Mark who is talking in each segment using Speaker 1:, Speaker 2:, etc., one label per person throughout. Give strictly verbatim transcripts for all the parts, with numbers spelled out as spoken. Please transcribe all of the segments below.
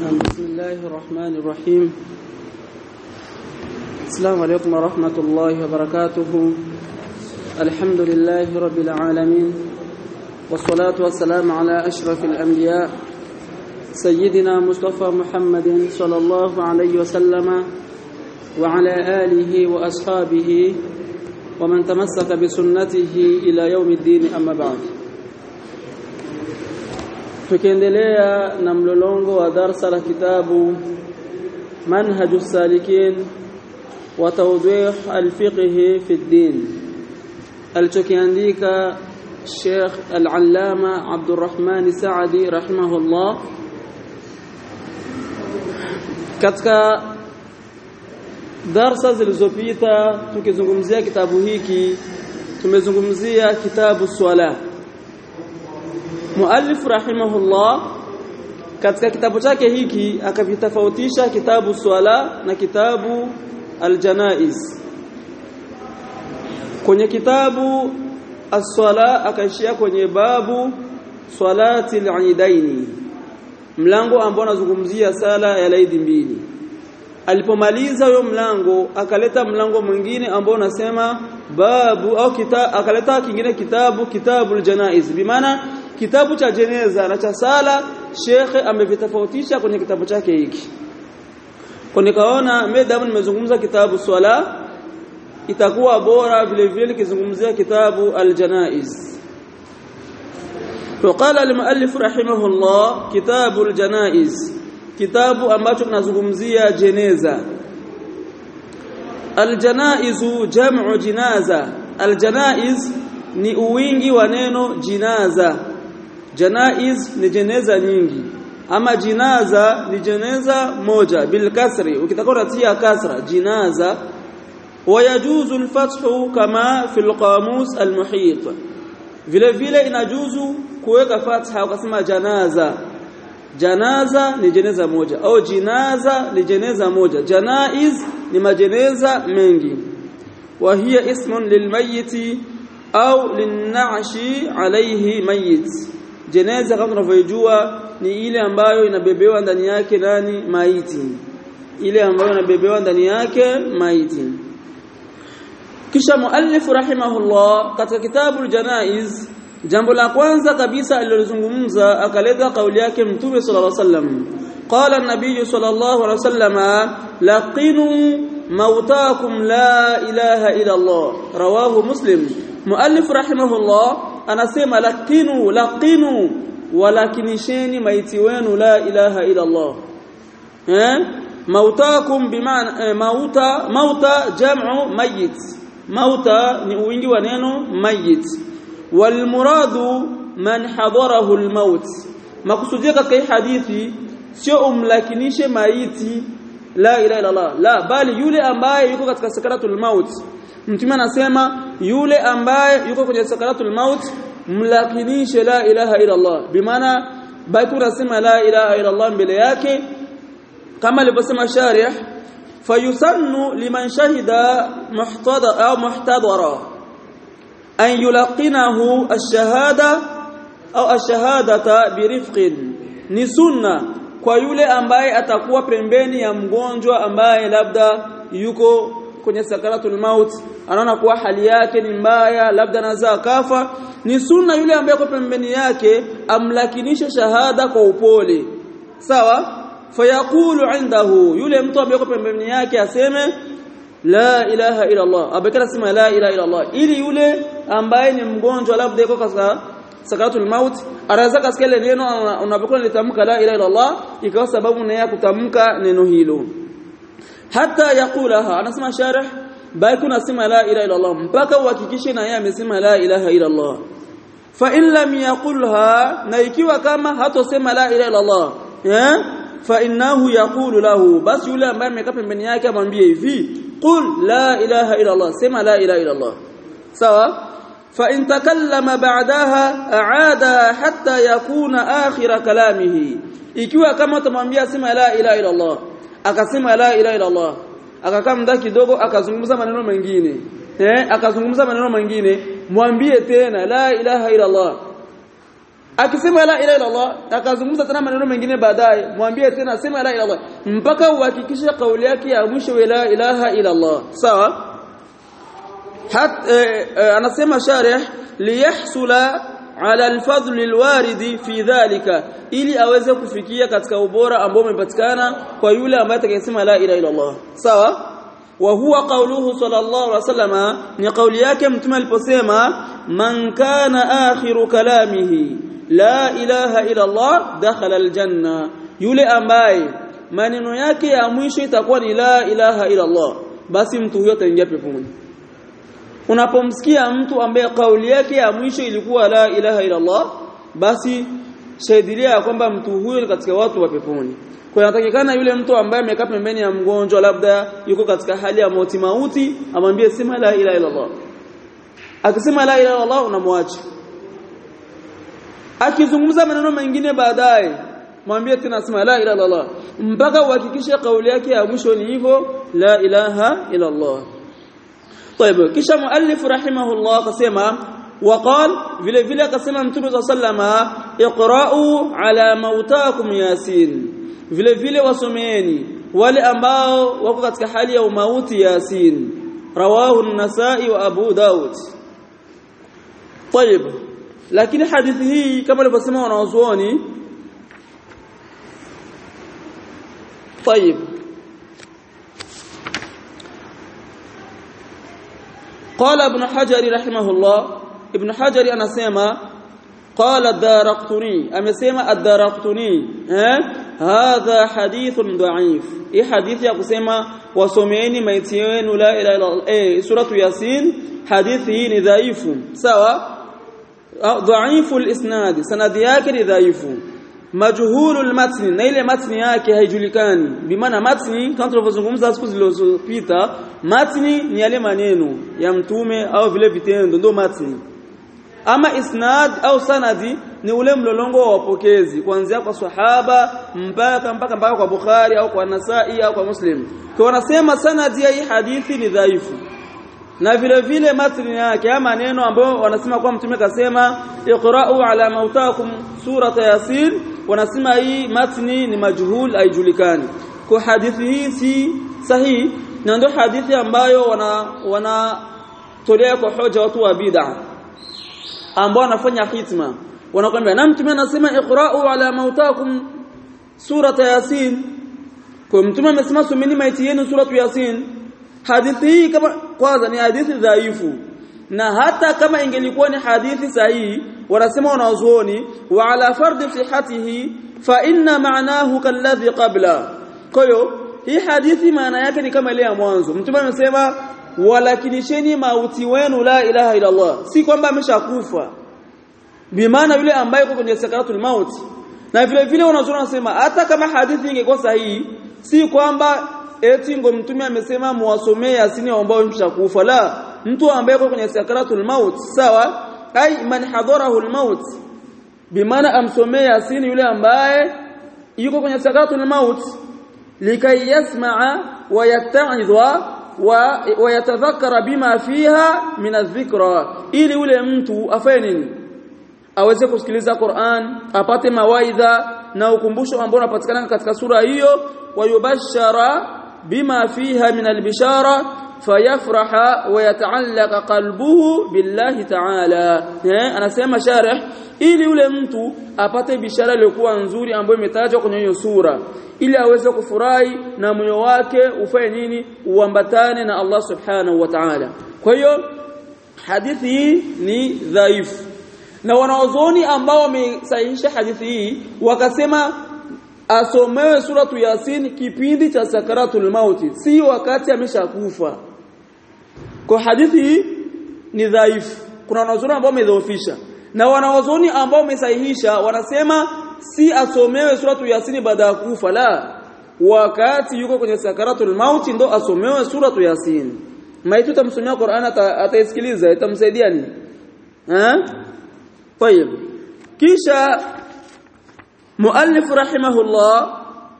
Speaker 1: بسم الله الرحمن الرحيم. السلام عليكم ورحمة الله وبركاته. الحمد لله رب العالمين، والصلاة والسلام على أشرف الأنبياء سيدنا مصطفى محمد صلى الله عليه وسلم وعلى آله وأصحابه ومن تمسك بسنته إلى يوم الدين. أما بعد، tukiendelea na mlolongo wa darasa la kitabu Manhajus Salikin wa Tawdih al-Fiqh fi ad-Din alichokiandika Sheikh Al-Allama Abdurrahman Saadi rahimahullah. Katika darasa zilizopita tukizungumzia kitabu hiki tumezungumzia kitabu swala. Muallif rahimahullah katika kitabu chake hiki akavitofautisha kitabu swala na kitabu aljanaiz. Kwenye kitabu as-swala akaishia kwenye babu swalati al-eidaini, mlango ambao unazungumzia sala ya laidi mbili. Alipomaliza huyo mlango akaleta mlango mwingine ambao unasema babu au kita, akaleta kingine kitabu kitabu aljanaiz, bimaana kitabu cha jeneza na cha sala. Shekhe amevitofautisha kwenye kitabu chake hiki. Kwa nikaona medamu nimezungumza kitabu swala itakuwa bora vile vile kizungumzia kitabu aljanaiz. Faqala al-muallif rahimahullah kitabu aljanaiz, kitabu ambacho kinazungumzia jeneza. Aljanaizu jam'u jinaza. Aljanaiz ni uwingi wa neno jinaza. Janaiz ni jeneza nyingi, ama jinaza ni jeneza moja bil kasri, ukitakuwa tia kasra jinaza. Wayajuzu al-fathu kama fil qamus al-muhit, vile vile inajuzu kuweka fatha ukasema janaza. Janaza ni jeneza moja au jinaza ni jeneza moja. Janaiz ni majeneza mengi. Wa hiya ismun lilmayyit au linnashi alayhi mayyit. Jeneza kama tunavyojua ni ile ambayo inabebewa ndani yake nani? Maiti. Ile ambayo inabebewa ndani yake maiti. Kisha muallif rahimahullah katika kitabu al-janaiz, jambo la kwanza kabisa alilozungumza akaleta kauli yake Mtume sallallahu alaihi wasallam. Qala an-nabiy sallallahu alaihi wasallam laqinu mautakum la ilaha illa Allah, rawahu Muslim. Muallif rahimahullah anasema laqinu laqinu, walakinisheni maiti wenu la ilaha illa Allah. Eh mautakum bimaana eh, mauta mauta jam'u mayyit. Mauta ni wingi wa neno mayyit. Wal muradu man hadarahu al maut, makusudia katika hadithi sio umlakinishe maiti la ilaha illa Allah, la bali yule ambaye yuko katika sakaratul maut. Mtume anasema yule ambaye yuko kwenye sakaratul maut mlakinishe la ilaha illa Allah, bimaana baki unasema la ilaha illa Allah mbele yake, kama alivyosema sharih fayusannu liman shahida muhtada au muhtadara an yulqinahu ash-shahada au ash-shahadata birifqin. Ni sunna kwa yule ambaye atakuwa pembeni ya mgonjwa ambaye labda yuko kwenye sakaratul maut, anaona kuwa hali yake ni mbaya, labda anaweza kafa. Ni sunna yule ambaye yuko pembeni yake amlakinishe shahada kwa upole, sawa. Fayaqulu indahu, yule mtu ambaye yuko pembeni yake aseme la ilaha illa Allah, abekana sema la ilaha illa Allah, ili yule ambaye ni mgonjwa labda yuko katika sakaratul maut anaweza kasikia ile neno unapokuwa unatamka la ilaha illa Allah, ikawa sababu na yeye kutamka neno hilo. Hata yakulaha, anasema sharh, baki unasema la ilaha illa Allah mpaka uhakikishe na yeye amesema la ilaha illa Allah. Fa in lam yaqulha, na ikiwa kama hatosema la ilaha illa Allah, eh fa innahu yaqulu lahu, basi yule ambaye amekaa pembeni yake amwambie hivi qul la ilaha illa Allah, sema la ilaha illa Allah, sawa. Fa in takallama ba'daha aada hatta yakuna akhir kalamihi, ikiwa kama utamwambia sema la ilaha illa Allah akasema la ilaha illa Allah akakaa muda kidogo akazungumza maneno mengine, eh akazungumza maneno mengine, mwambie tena la ilaha illa Allah. akisema la ilaha illa Allah akazungumza tena maneno mengine baadaye mwambie tena sema la ilaha illa Allah mpaka uhakikishe kauli yake ya mwisho la ilaha illa Allah sawa hat anasema sharih liyahsula ala alfadl alwarid fi dhalika ili aweze kufikia katika ubora ambao umepatikana kwa yule ambaye atakayesema la ilaha illa Allah sawa wa huwa qawluhu sallallahu alaihi wasallam ni kauli yake mtume aliposema man kana akhiru kalamihi la ilaha illa Allah dakhala aljanna yule ambaye maneno yake ya mwisho itakuwa ni la ilaha illa Allah basi mtu huyo ataingia peponi. Unapomsikia mtu ambaye kauli yake ya mwisho ilikuwa la ilaha illa Allah basi shahidilia kwamba mtu huyo ni katika watu wa peponi. Kwa inatakikana yule mtu ambaye amekaa pembeni ya mgonjwa labda yuko katika hali ya mauti mauti amwambie sema la ilaha illa Allah. Akisema la ilaha illa Allah unamwacha. Akizungumza maneno mengine baadaye mwambie tena sema la ilaha illa Allah mpaka uhakikishe kauli yake ya mwisho ni hivyo la ilaha illa Allah. طيب kisha muallif rahimahullah akasema waqal vile vile akasema mtume sallama iqra'u ala mautakum yasin vile vile wasomeeni wale ambao wako katika hali ya umauti yasin rawahu an-nasa'i wa abu daud. طيب lakini hadithi hii kama alivyosema wanazuoni طيب قال ابن حجر رحمه الله ابن حجر anasema قال الدارقطني amesema الدارقطني eh hadha hadithun dha'if hii hadithi ya kusema wasomeeni maiti yenu la ilaha illa Allah eh suratu yasin hadithi hii ni dhaifu sawa dhaifu al-isnad sanadi yake ni dhaifu majhulul matni na ile matni yake haijulikani bimaana matni kama tulivyozungumza siku zilizopita matni ni yale maneno ya mtume au vile vitendo ndio matni ama isnad au sanadi ni ule mlolongo wa wapokezi kuanzia kwa sahaba mpaka mpaka mpaka kwa Bukhari au kwa Nasai au kwa Muslim kwa wanasema sanadi ya hii hadithi ni dhaifu na vile vile matni yake ama maneno ambayo wanasema kwa mtume kasema iqra'u ala mautakum surata yasin wanasema hii matni ni majhul haijulikani kwa hadithi hii si sahihi na ndio hadithi ambayo wana wana tolea kwa hoja watu wa bid'a ambao wanafanya hitma wanakuambia na mtume anasema iqra'u ala mautakum surata yasin kwa mtume amesema someni maiti yenu suratu yasin hadithi hii kama kwanza ni hadithi dhaifu na hata kama ingelikuwa ni hadithi sahihi wanasema wanazuoni wa ala fard sihhatihi fa inna ma'nahu kalladhi qabla kwa hiyo hii hadithi maana yake ni kama ile ya mwanzo mtume amesema walakinisheni mauti wenu la ilaha illa Allah si kwamba ameshakufa bimaana yule ambaye yuko kwenye sakaratul maut na vile vile wanazuoni wanasema hata kama hadithi ingekuwa sahihi si kwamba eti ngo mtume amesema muwasomee Yasin ambao wameshakufa la mtu ambaye yuko kwenye sakaratul maut sawa ai man hadarahu al-maut bimaana amsomee Yasin yule ambaye yuko kwenye sakaratul maut likai yasmaa wa yatta'idha wa yatadhakkara bima fiha min adh-dhikra ili yule mtu afanye nini aweze kusikiliza Qur'an apate mawaidha na ukumbusho ambao unapatikana katika sura hiyo wayubashara bima fiha min albishara fayafraha wa yata'allaqa qalbuhu billahi ta'ala eh anasema sharh ili yule mtu apate bishara iliyokuwa nzuri ambayo imetajwa kwenye hiyo sura ili aweze kufurahi na moyo wake ufanye nini uambatane na Allah subhanahu wa ta'ala kwa hiyo hadithi hii ni dhaifu na wanaozoni ambao wamesahihisha hadithi hii wakasema asomewe suratu Yasin kipindi cha sakaratul mauti si wakati ameshakufa kwa hadithi hii ni dhaifu kuna wanaozoni ambao wamedhoofisha na wanaozoni ambao wamesahihisha wanasema si asomewe suratu Yasin baada ya kufa la wakati yuko kwenye sakaratul mauti ndo asomewe suratu Yasin maiti tutamsomea Qur'an ataisikiliza itamsaidia nini eh طيب kisha muallif rahimahullah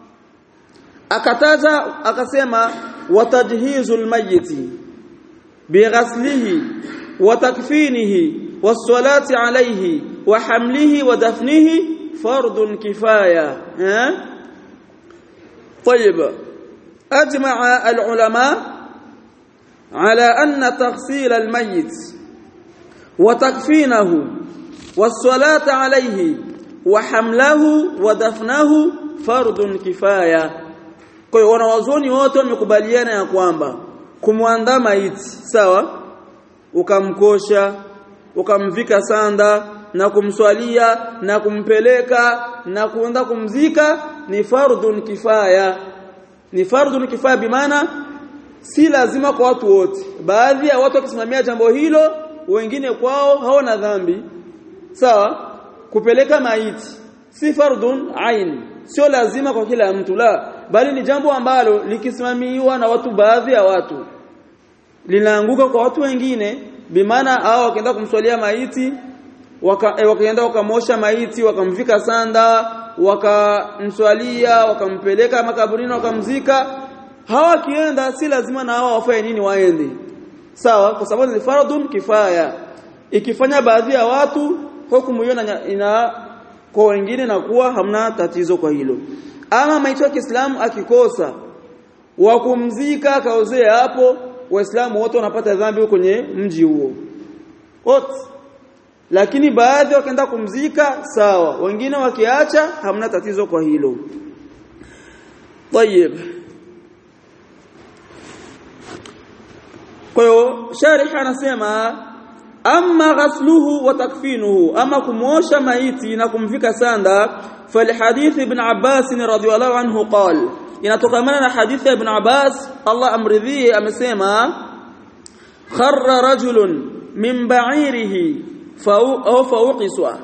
Speaker 1: akataja akasema watajhizul mayyiti bighaslihi wa takfinihi was-salati alayhi wa hamlihi wa dafnihi fardun kifaya. eh طيب أجمع العلماء على أن تغسيل الميت وتكفينه والصلاة عليه وحمله ودفنه فرض كفاية. Kwa hiyo wanawazuoni wote wamekubaliana ya kwamba kumwandaa maiti sawa, ukamkosha, ukamvika sanda na kumswalia na kumpeleka na kuenda kumzika ni fardun kifaya. Ni fardun kifaya bimaana si lazima kwa watu wote. Baadhi ya watu wakisimamia jambo hilo, wengine kwao hawana dhambi. Sawa? Kupeleka maiti si fardun ain, sio lazima kwa kila mtu, la, bali ni jambo ambalo likisimamiwa na watu, baadhi ya watu, linaanguka kwa watu wengine. Bimaana hao wakaenda kumswalia maiti, waka, eh, wakaenda wakamosha maiti, wakamvika sanda, wakamswalia, wakampeleka makaburini, wakamzika. Hawa kienda si lazima na hawa wafanye nini, waende. Sawa? Kwa sababu ni fardun kifaya. Ikifanya baadhi ya watu, hukumu hiyo ina kwa wengine na kuwa hamna tatizo kwa hilo. Ama maiti wa Kiislamu akikosa wa kumzika kaozee hapo, Waislamu wote wanapata dhambi kwenye mji huo wote. Lakini baadhi wakaenda kumzika sawa, wengine wakiacha hamna tatizo kwa hilo. طيب. Kwa hiyo sharih anasema amma ghasluhu wa takfinuhu, ama kumosha maiti na kumvika sanda, falhadith ibn Abbas radhiyallahu anhu qala, inatokana na hadithi ya ibn Abbas Allah amridhie, amesema kharra rajulun min ba'irihi au fawqiswa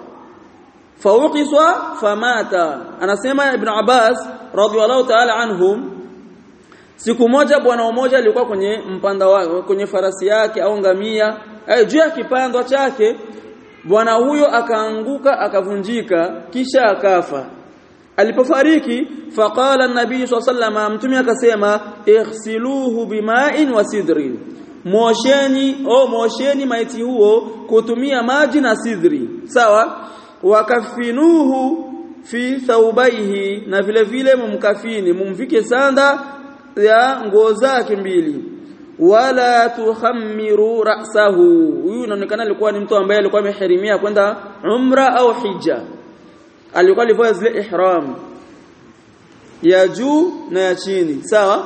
Speaker 1: fawqiswa famata. Anasema ibn Abbas radhiyallahu ta'ala anhum, siku moja bwana mmoja alikuwa kwenye mpanda wake, kwenye farasi yake au ngamia, eh juu ya kipando chake. Bwana huyo akaanguka akavunjika kisha akafa. Alipofariki, faqala an-nabii sallallahu alayhi wasallam, mtume akasema ighsiluhu bima'in wa sidrin, mosheni au mosheni maiti huo kutumia maji na sidri. Sawa? Wakafinuhu fi thawbaihi, na vile vile mumkafini, mumvike sanda ya nguo zake mbili. Wala tuhammiru ra'sahu, huyu inaonekana alikuwa ni mtu ambaye alikuwa amehirimia kwenda umra au hija. Alikuwa alivaa zile ihram ya juu na ya chini. Sawa?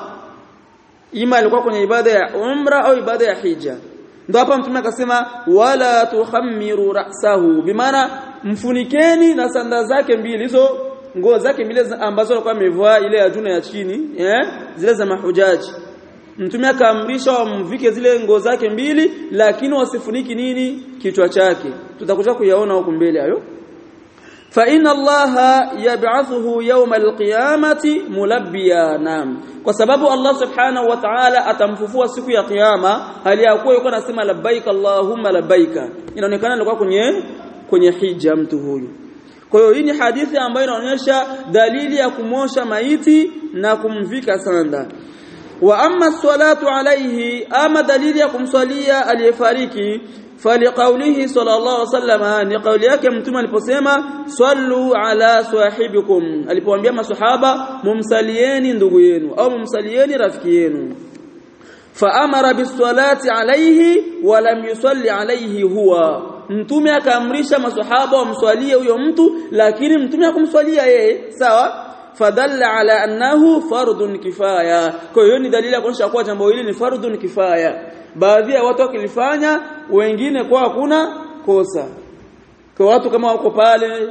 Speaker 1: Ima alikuwa kwenye ibada ya umra au ibada ya hija. Ndio hapa mtume akasema wala tuhammiru ra'sahu, bimaana mfunikeni na sanda zake mbili, hizo nguo zake mbili ambazo alikuwa amevaa, ile ya juu na ya chini, eh zile za mahujaji. Mtume akaamrisha wamvike zile nguo zake mbili, lakini wasifuniki nini, kichwa chake. Tutakuja kuyaona huko mbele hayo. Fa inna Allaha yab'athuhu yawm al-qiyamati mulabbiyan, kwa sababu Allah subhanahu wa ta'ala atamfufua siku ya kiyama hali ya kuwa yuko anasema labbaik Allahumma labbaika. Inaonekana alikuwa kwenye kwenye hija mtu huyu. Kwa hiyo hii ni hadithi ambayo inaonyesha dalili ya kumosha maiti na kumvika sanda. Wa amma salatu alayhi, ama dalili ya kumswalia aliyefariki, faliqaulihi sallallahu alayhi wasallam, ni kauli yake mtume aliposema sallu ala sahibikum, alipoambia maswahaba mumsalieni ndugu yenu au mumsalieni rafiki yenu. Fa amara bisalati alayhi wa lam yusalli alayhi huwa, mtume akaamrisha maswahaba wamswalie huyo mtu, lakini mtume hakumswalia yeye. Sawa? Fadalla ala annahu fardun kifaya. Kwa hiyo ni dalili ya kuonyesha kuwa jambo hili ni fardun kifaya. Baadhi ya watu wakilifanya, wengine kwa hakuna kosa. Kwa watu kama wako pale,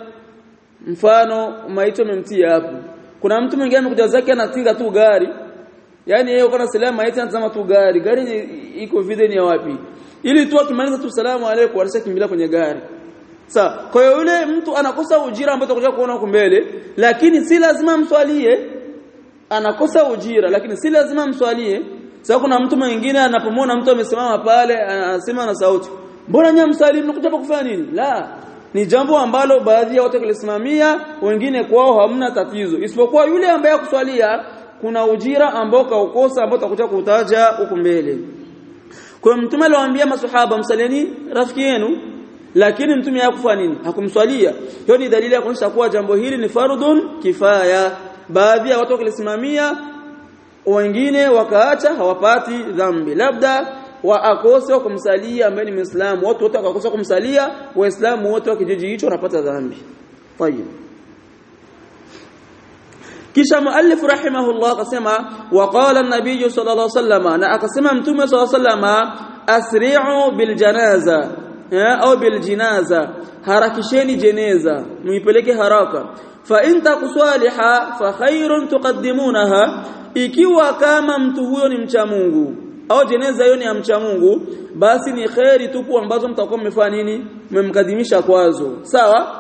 Speaker 1: mfano maiti amemtia hapo, kuna mtu mwingine amekuja zake anatinga tu gari, yani yeye uko salama, maiti anatazama tu gari, gari iko video ni ya wapi, ili tu akimaliza tu salamu alaykum anashakimbilia kwenye gari. Sawa? Kwa hiyo yule mtu anakosa ujira ambao tutakuja kuona huko mbele, lakini si lazima mswalie. Anakosa ujira lakini si lazima mswalie. Sasa kuna mtu mwingine anapomwona mtu amesimama pale anasema na sauti, mbona nyinyi msalimu mnakuja hapa kufanya nini? La, ni jambo ambalo baadhi ya watu walisimamia, wengine kwao hamna tatizo, isipokuwa yule ambaye kuswalia kuna ujira ambao kaukosa, ambao tutakuja kutaja huko mbele. Kwa hiyo mtume aliwaambia maswahaba msalieni rafiki yenu, lakini mtume hakufanya nini? Hakumswalia. Hiyo ni dalili ya kuonyesha kuwa jambo hili ni fardhun kifaya. Baadhi ya watu wakilisimamia, wengine wakaacha, hawapati dhambi. Labda waakose kumsalia ambaye ni Muislamu, watu wote wakakosa kumsalia, Waislamu wote wa kijiji hicho wanapata dhambi. Tayeb. Kisha muallif rahimahullah akasema waqala an-nabiy sallallahu alayhi wasallam, na akasema mtume sallallahu alayhi wasallam, asri'u bil janaza au bil jinaza, harakisheni jeneza, muipeleke haraka. Fa in takusaliha fa khairun tuqaddimunaha, ikiwa kama mtu huyo ni mcha Mungu au jeneza hiyo ni ya mcha Mungu, basi ni khairi tupu ambazo mtakuwa mmefanya nini? Mmemkadimisha kwazo. Sawa?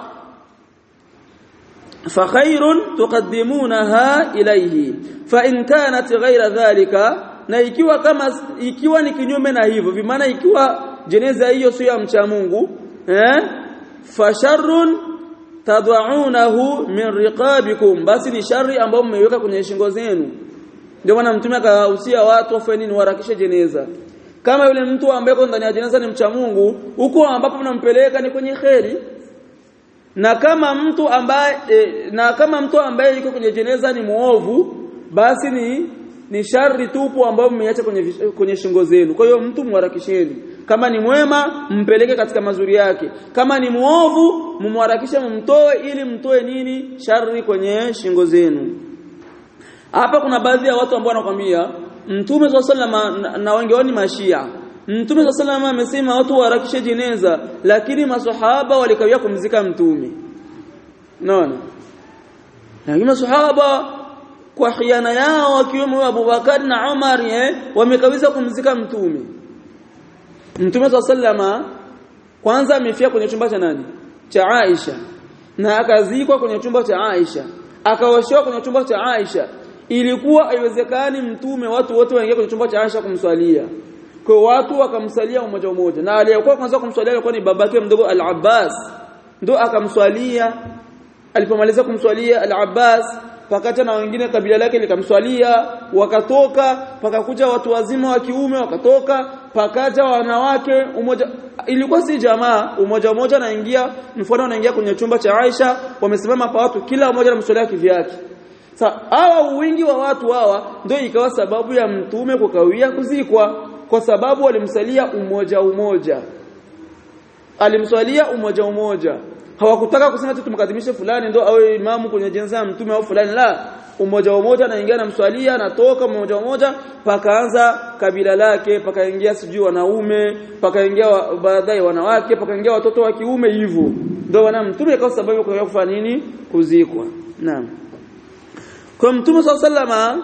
Speaker 1: fa khairun tuqaddimunaha ilayhi fa in kanat ghayra dhalika, na ikiwa kama ikiwa ni kinyume na hivyo, bi maana ikiwa jeneza hiyo sio ya mcha Mungu, eh fa sharrun tad'unahu min riqabikum, basi ni shari ambayo mmeiweka kwenye shingo zenu. Ndio maana mtume akahusia watu wafanye nini? Waharakishe jeneza. Kama yule mtu ambaye yuko ndani ya jeneza ni mcha Mungu, huko ambapo mnampeleka ni kwenye kheri. Na kama mtu ambaye e, na kama mtu ambaye yuko kwenye jeneza ni muovu, basi ni ni shari tupu ambayo mmeiacha kwenye kwenye shingo zenu. Kwa hiyo mtu mharakisheni. Kama ni mwema mpeleke katika mazuri yake, kama ni muovu mumharakishe, mumtoe ili mtoe nini? Shari kwenye shingo zenu. Hapa kuna baadhi ya watu ambao wanakuambia Mtume sallallahu alayhi wasallam, na wengi wao ni Mashia. Mtume sallallahu alayhi wasallam amesema watu waharakishe jeneza, lakini maswahaba walikawia kumzika mtume. Unaona? Na maswahaba kwa khiana yao wakiwemo Abu Bakar na Umar eh wamekawisa kumzika mtume. Mtume sallallahu alayhi wasallam kwanza amefia kwenye chumba cha nani? Cha Aisha. Na akazikwa kwenye chumba cha Aisha. Akaoshewa kwenye chumba cha Aisha. Ilikuwa haiwezekani mtume watu wote waingie kwenye chumba cha Aisha kumswalia. Kwa watu wakamswalia mmoja mmoja. Na aliyekuwa kwanza kumswalia alikuwa ni babake mdogo Al-Abbas. Ndio akamswalia. Alipomaliza kumswalia Al-Abbas, pakacha na wengine kabila lake likamswalia, wakatoka, pakakuja watu wazima wa kiume wakatoka, pakaja wanawake umoja. Ilikuwa si jamaa, umoja mmoja anaingia, mfano anaingia kwenye chumba cha Aisha, wamesimama pa watu kila mmoja anamswalia kivyake. Sasa hawa wingi wa watu hawa ndio ikawa sababu ya mtume kukawia kuzikwa, kwa sababu walimsalia umoja umoja. Alimswalia umoja umoja. Hawakutaka kusema tu tumkadimishe fulani ndio awe imamu kwenye jeneza ya mtume au fulani, la. Umoja umoja anaingia na mswalia, anatoka umoja umoja, pakaanza kabila lake, pakaingia sijui wanaume, pakaingia baadaye wanawake, pakaingia watoto wa kiume, hivyo ndio wana mtume kwa sababu ya kufanya nini? Kuzikwa. Naam. Kwa mtume sallallahu alayhi wasallam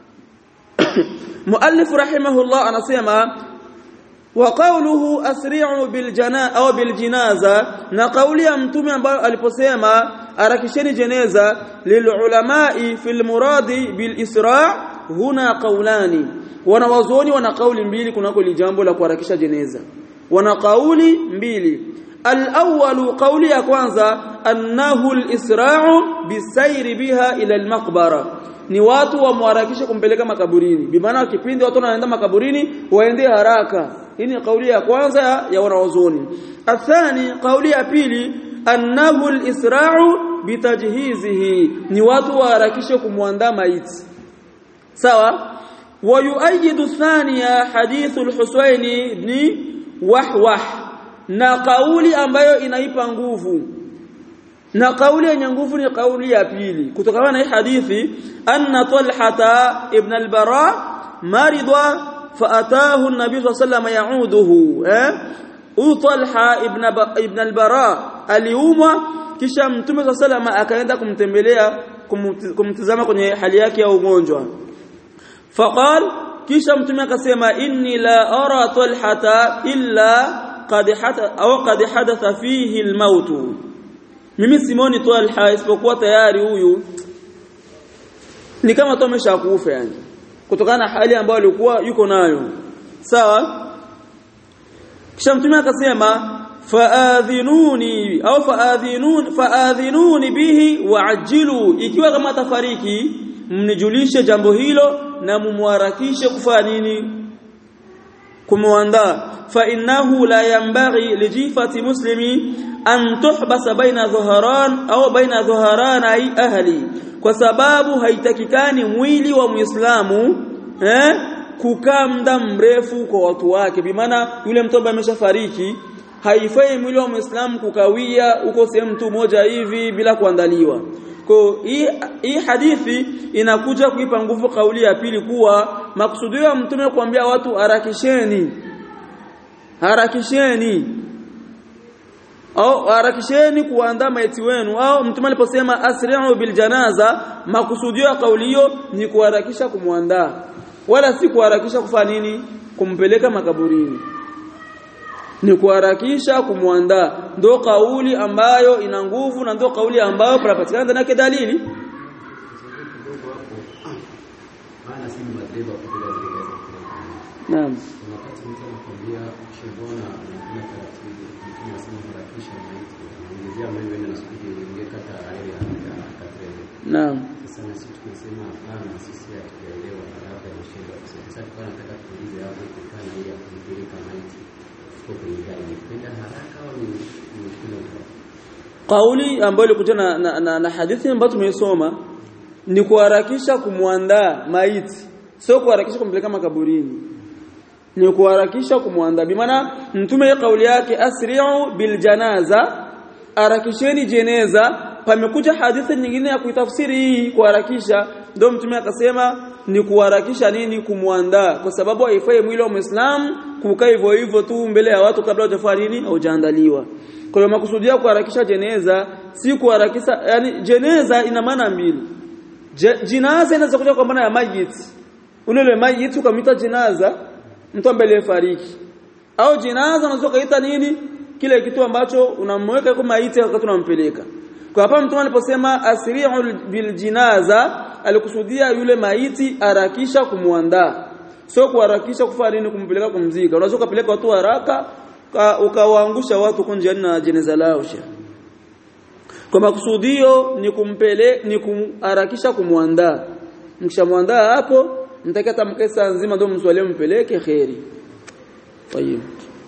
Speaker 1: muallif rahimahullah anasema wa qawluhu asri'u bil jana au bil jinaza, na kauli ya mtume ambayo aliposema harakisheni jeneza, lil ulama'i fil muradi bil isra' huna qawlani, wanawazuoni wana kauli mbili kunako jambo la kuharakisha jeneza. Wana kauli mbili. Al-awwal, qawli ya kwanza, annahu al-isra'u bisayri biha ila al-maqbara, ni watu wamharakishe kumpeleka makaburini. Bi maana kipindi watu wanaenda makaburini waende haraka. Hii ni kauli ya kwanza ya wanawazuoni. Athani, kauli ya pili, annahu al-isra'u bitajhizihi, ni watu waharakishe kumwandaa maiti. Sawa? Wa yu'ayyidu thaniya hadithu al-Husayn ibn Wahwah, na kauli ambayo inaipa nguvu, na kauli yenye nguvu ni kauli ya pili kutokana na hii hadithi, anna Talha ibn al-Bara maridwa faatahu an-nabiy sallallahu alayhi wasallam ya'uduhu. eh Talha ibn ibn al-Bara aliumwa, kisha mtume sallallahu alayhi wasallam akaenda kumtembelea, kumtizama kwenye hali yake ya ugonjwa. Faqal, kisha mtume akasema, inni la ara Talha illa qad hadatha au qad hadatha fihi al-maut, mimi simoni Talha isipokuwa tayari huyu ni kama tu ameshakufa, yani kutokana na hali ambayo alikuwa yuko nayo. Sawa? Kisha mtume akasema, faadhinuni au faadhinun faadhinuni bihi wa'ajjilu, ikiwa kama tafariki mnijulishe jambo hilo na mumharakishe kufanya nini? kumuandaa fa innahu la yanbaghi lijifati muslimi an tuhbasa baina dhuharan au baina dhuharanai ahli, kwa sababu haitakikani mwili wa Muislamu eh kukaa muda mrefu kwa watu wake. Bimaana yule mtu ambaye ameshafariki haifai mwili wa Muislamu kukawia uko sehemu tu moja hivi bila kuandaliwa. Kwa hii hii hadithi inakuja kuipa nguvu kauli ya pili kuwa makusudio ya mtume kuambia watu harakisheni harakisheni au harakisheni kuandaa maiti wenu, au mtume aliposema asri'u bil janaza, makusudio ya kauli hiyo ni kuharakisha kumwandaa, wala si kuharakisha kufanya nini, kumpeleka makaburini, ni kuharakisha kumwandaa. Ndio kauli ambayo ina nguvu na ndio kauli ambayo panapatikana ndani yake dalili. Naam. Naam.
Speaker 2: Sasa sisi tunasema hapana, sisi hatujaelewa haraka ya sheria. Sasa tunataka tuulize hapo kutokana na ile ya kupeleka maiti kwa gari, kwenda haraka au ni mshikilo?
Speaker 1: Kauli ambayo ilikuja na, na, na, na hadithi ambayo tumesoma ni kuharakisha kumwandaa maiti, sio kuharakisha kumpeleka makaburini, ni kuharakisha kumwandaa. Bi maana mtume kauli yake asri'u bil janaza, harakisheni jeneza. Pamekuja hadithi nyingine ya kuitafsiri hii kuharakisha, ndio mtume akasema ni kuharakisha nini, kumwandaa, kwa sababu haifai mwili wa Muislamu kukaa hivyo hivyo tu mbele ya watu kabla hajafanya nini, haujaandaliwa. Kwa hiyo makusudia kuharakisha jeneza si kuharakisha, yani jeneza ina maana mbili. Jinaza inaweza kuja kwa maana ya mayit, ule mayit ukamita jinaza mtu ambaye alifariki, au jinaza unaweza kuita nini, kile kitu ambacho unamweka kwa maiti wakati unampeleka. Kwa hapa mtume aliposema asri'u bil jinaza, alikusudia yule maiti harakisha kumwandaa, sio kuharakisha kufanya nini, kumpeleka kumzika. Unaweza kupeleka watu haraka ukawaangusha watu kunjiani na jeneza lao. Kwa makusudio ni kumpele ni kuharakisha kumwandaa. Mkishamwandaa hapo mtakata mkesa nzima ndio mswalie mpeleke khairi. Tayeb.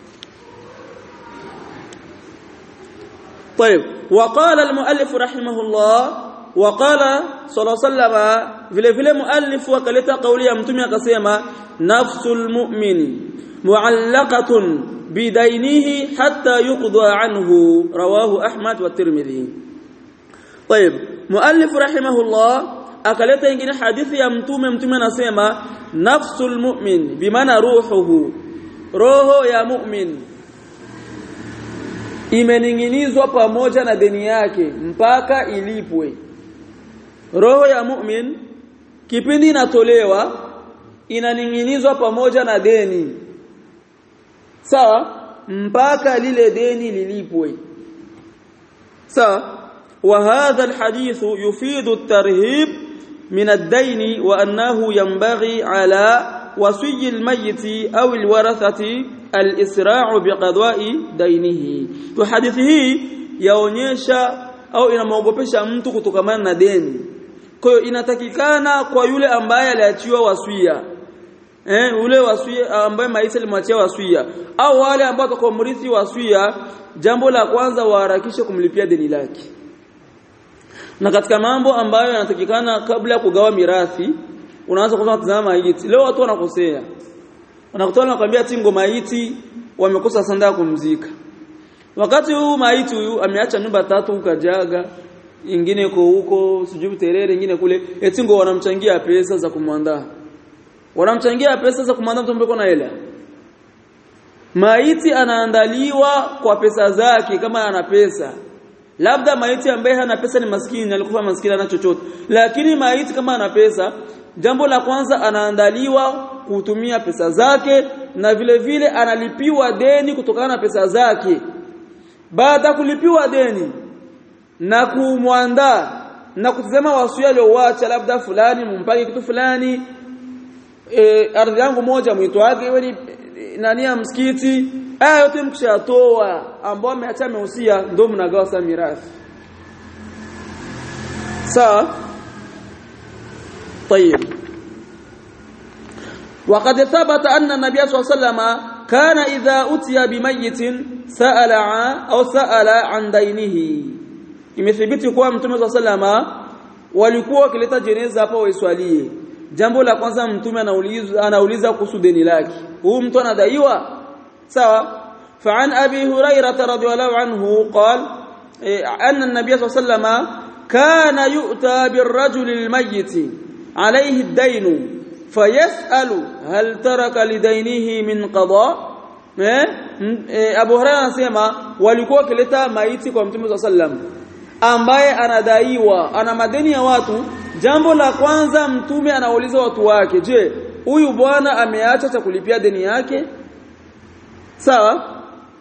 Speaker 1: طيب وقال المؤلف رحمه الله وقال صلى الله عليه وسلم vile vile muallif wakaleta kauli ya mtume akasema nafsul mu'min mu'allaqatun bidainihi hatta yuqda anhu, rawahu Ahmad wa Tirmidhi. طيب muallif rahimahullah akaleta ingine hadithi ya mtume. Mtume anasema nafsul mu'min bimaana ruhuhu, roho ya mu'min imeninginizwa pamoja na deni yake mpaka ilipwe. Roho ya mu'min kipindi inatolewa inaninginizwa pamoja na deni, sawa, mpaka lile deni lilipwe, sawa. Wa hadha alhadith yufidu at-tarhib min ad-dayn wa annahu yanbaghi ala wasiy al-mayyit aw al-warathati al-isra'u biqada'i dainihi. Tu hadithi hii yaonyesha au inamwogopesha mtu kutokamana na deni. Kwa hiyo inatakikana kwa yule ambaye aliachiwa wasia, eh ule wasia ambaye maisha limwachia wasia, au wale ambao watakuwa mrithi wasia, jambo la kwanza waharakishe kumlipia deni lake. Na katika mambo ambayo yanatakikana kabla ya kugawa mirathi, unaanza kwanza kutazama maiti. Leo watu wanakosea, wanakutana nakwambia tingo maiti wamekosa sanda kumzika, wakati huu maiti huyu ameacha nyumba tatu ukajaga, ingine iko huko sijui terere, ingine kule, eti ngo wanamchangia pesa za kumwandaa, wanamchangia pesa za kumwandaa mtu mbeko na hela. Maiti anaandaliwa kwa pesa zake kama ana pesa. Labda maiti ambaye hana pesa ni maskini, alikufa maskini ana chochote, lakini maiti kama ana pesa, jambo la kwanza anaandaliwa kutumia pesa zake, na vile vile analipiwa deni kutokana na pesa zake. Baada kulipiwa deni na kumwandaa na kutazama wasia alioacha, labda fulani mumpage kitu fulani, e, ardhi yangu moja mwito wake iwe ni nani ya msikiti, haya yote mkishatoa ambao ameacha mehusia, ndio mnagawa sa mirathi, sawa. طيب وقد ثبت أن النبي صلى الله عليه وسلم kana idha utiya bimayitin sa'ala au sa'ala an dainihi. Imethibiti kwa Mtume sallama walikuwa wakileta jeneza hapa waiswalie. Jambo la kwanza Mtume anauliza anauliza kuhusu deni lake. Huyu mtu anadaiwa? Sawa. Fa'an Abi Hurairah radhiyallahu anhu qala anna an-nabiy sallama kana yu'ta bir-rajuli al-mayyit alayhi ad-dayn fayas'alu hal taraka lidaynihi min qada. Eh Abu Hurairah anasema walikuwa wakileta maiti kwa Mtume sallam ambaye anadaiwa, ana madeni ya watu. Jambo la kwanza Mtume anauliza watu wake, je, huyu bwana ameacha cha kulipia deni yake? Sawa.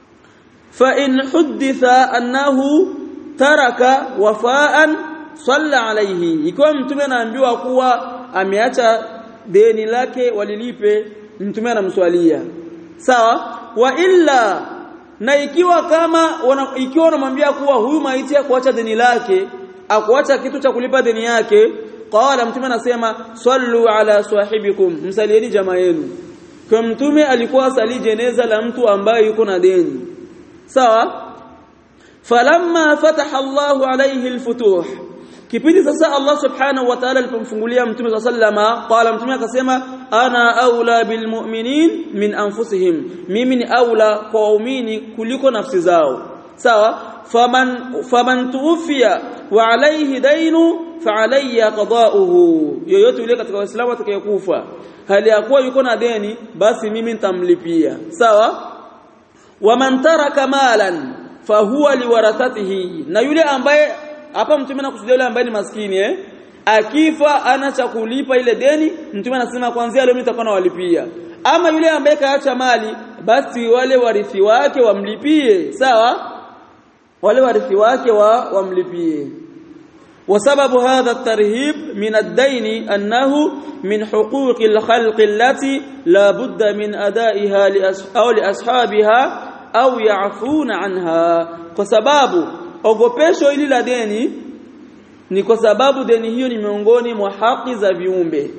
Speaker 1: Fa in huditha annahu taraka wafaan salla alayhi, ikiwa Mtume anaambiwa kuwa ameacha deni lake walilipe, Mtume anamswalia. Sawa. Wa illa, na ikiwa kama wana, ikiwa wanamwambia kuwa huyu maiti akuacha deni lake, akuacha kitu cha kulipa deni yake, qala Mtume anasema sallu ala sahibikum, msalieni jamaa yenu. Kwa Mtume alikuwa asali jeneza la mtu ambaye yuko na deni. Sawa. Falamma fataha Allahu alayhi alfutuh, kipindi sasa Allah subhanahu wa ta'ala alipomfungulia Mtume sallama, qala Mtume akasema ana aula bilmu'minin min anfusihim, mimi ni aula kwa waumini kuliko nafsi zao. Sawa. faman faman tufiya wa alayhi dainu fa alayya qada'uhu, yoyote yule katika waislamu atakayekufa hali ya kuwa yuko na deni, basi mimi nitamlipia. Sawa. Waman taraka malan fa huwa liwarathatihi, na yule ambaye hapa Mtume anakusudia yule ambaye ni maskini eh akifa ana cha kulipa ile deni, Mtume anasema kuanzia leo nitakuwa nawalipia. Ama yule ambaye kaacha mali, basi wale warithi wake wamlipie. Sawa. Wale warithi wake wa wamlipie. وسبب هذا الترهيب من الدين أنه من حقوق الخلق التي لا بد من أدائها أو لأصحابها أو يعفون عنها. kwa sababu ogopesho hili la deni ni kwa sababu deni hiyo ni miongoni mwa haki za viumbe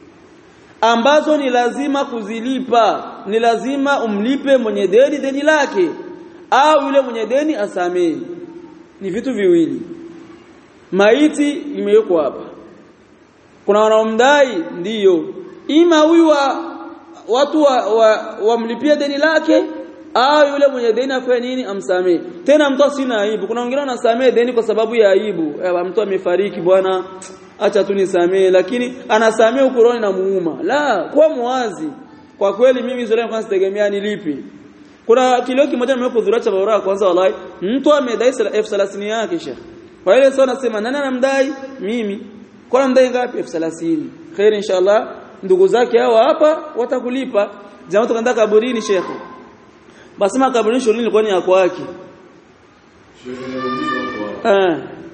Speaker 1: ambazo ni lazima kuzilipa. Ni lazima umlipe mwenye deni deni lake, au yule mwenye deni asamee. Ni vitu viwili. Maiti imewekwa hapa, kuna wanaomdai, ndiyo, ima huyu wa watu wamlipia wa, wa deni lake, au yule mwenye deni afanye nini, amsamee. Tena mtu asina aibu. Kuna wengine wanasamee deni kwa sababu ya aibu. Ewa, mtu amefariki bwana, acha tu nisamee, lakini anasamee ukuroni na muuma. La, kwa muwazi. Kwa kweli mimi zoea kwanza sitegemea nilipi. Kuna kilio kimoja nimekuhudhuria cha bora kwanza, wallahi mtu amedai elfu thelathini yake shekhi. Kwa hiyo sasa nasema nani anamdai? Mimi. Kwa namdai ngapi? elfu thelathini. Khair inshallah, ndugu zake hao hapa watakulipa. Jamaa tukaenda kaburini shekhi. Basi makaburini shughuli ilikuwa ni yako yake.
Speaker 3: Shekhi anauliza kwa
Speaker 1: Eh.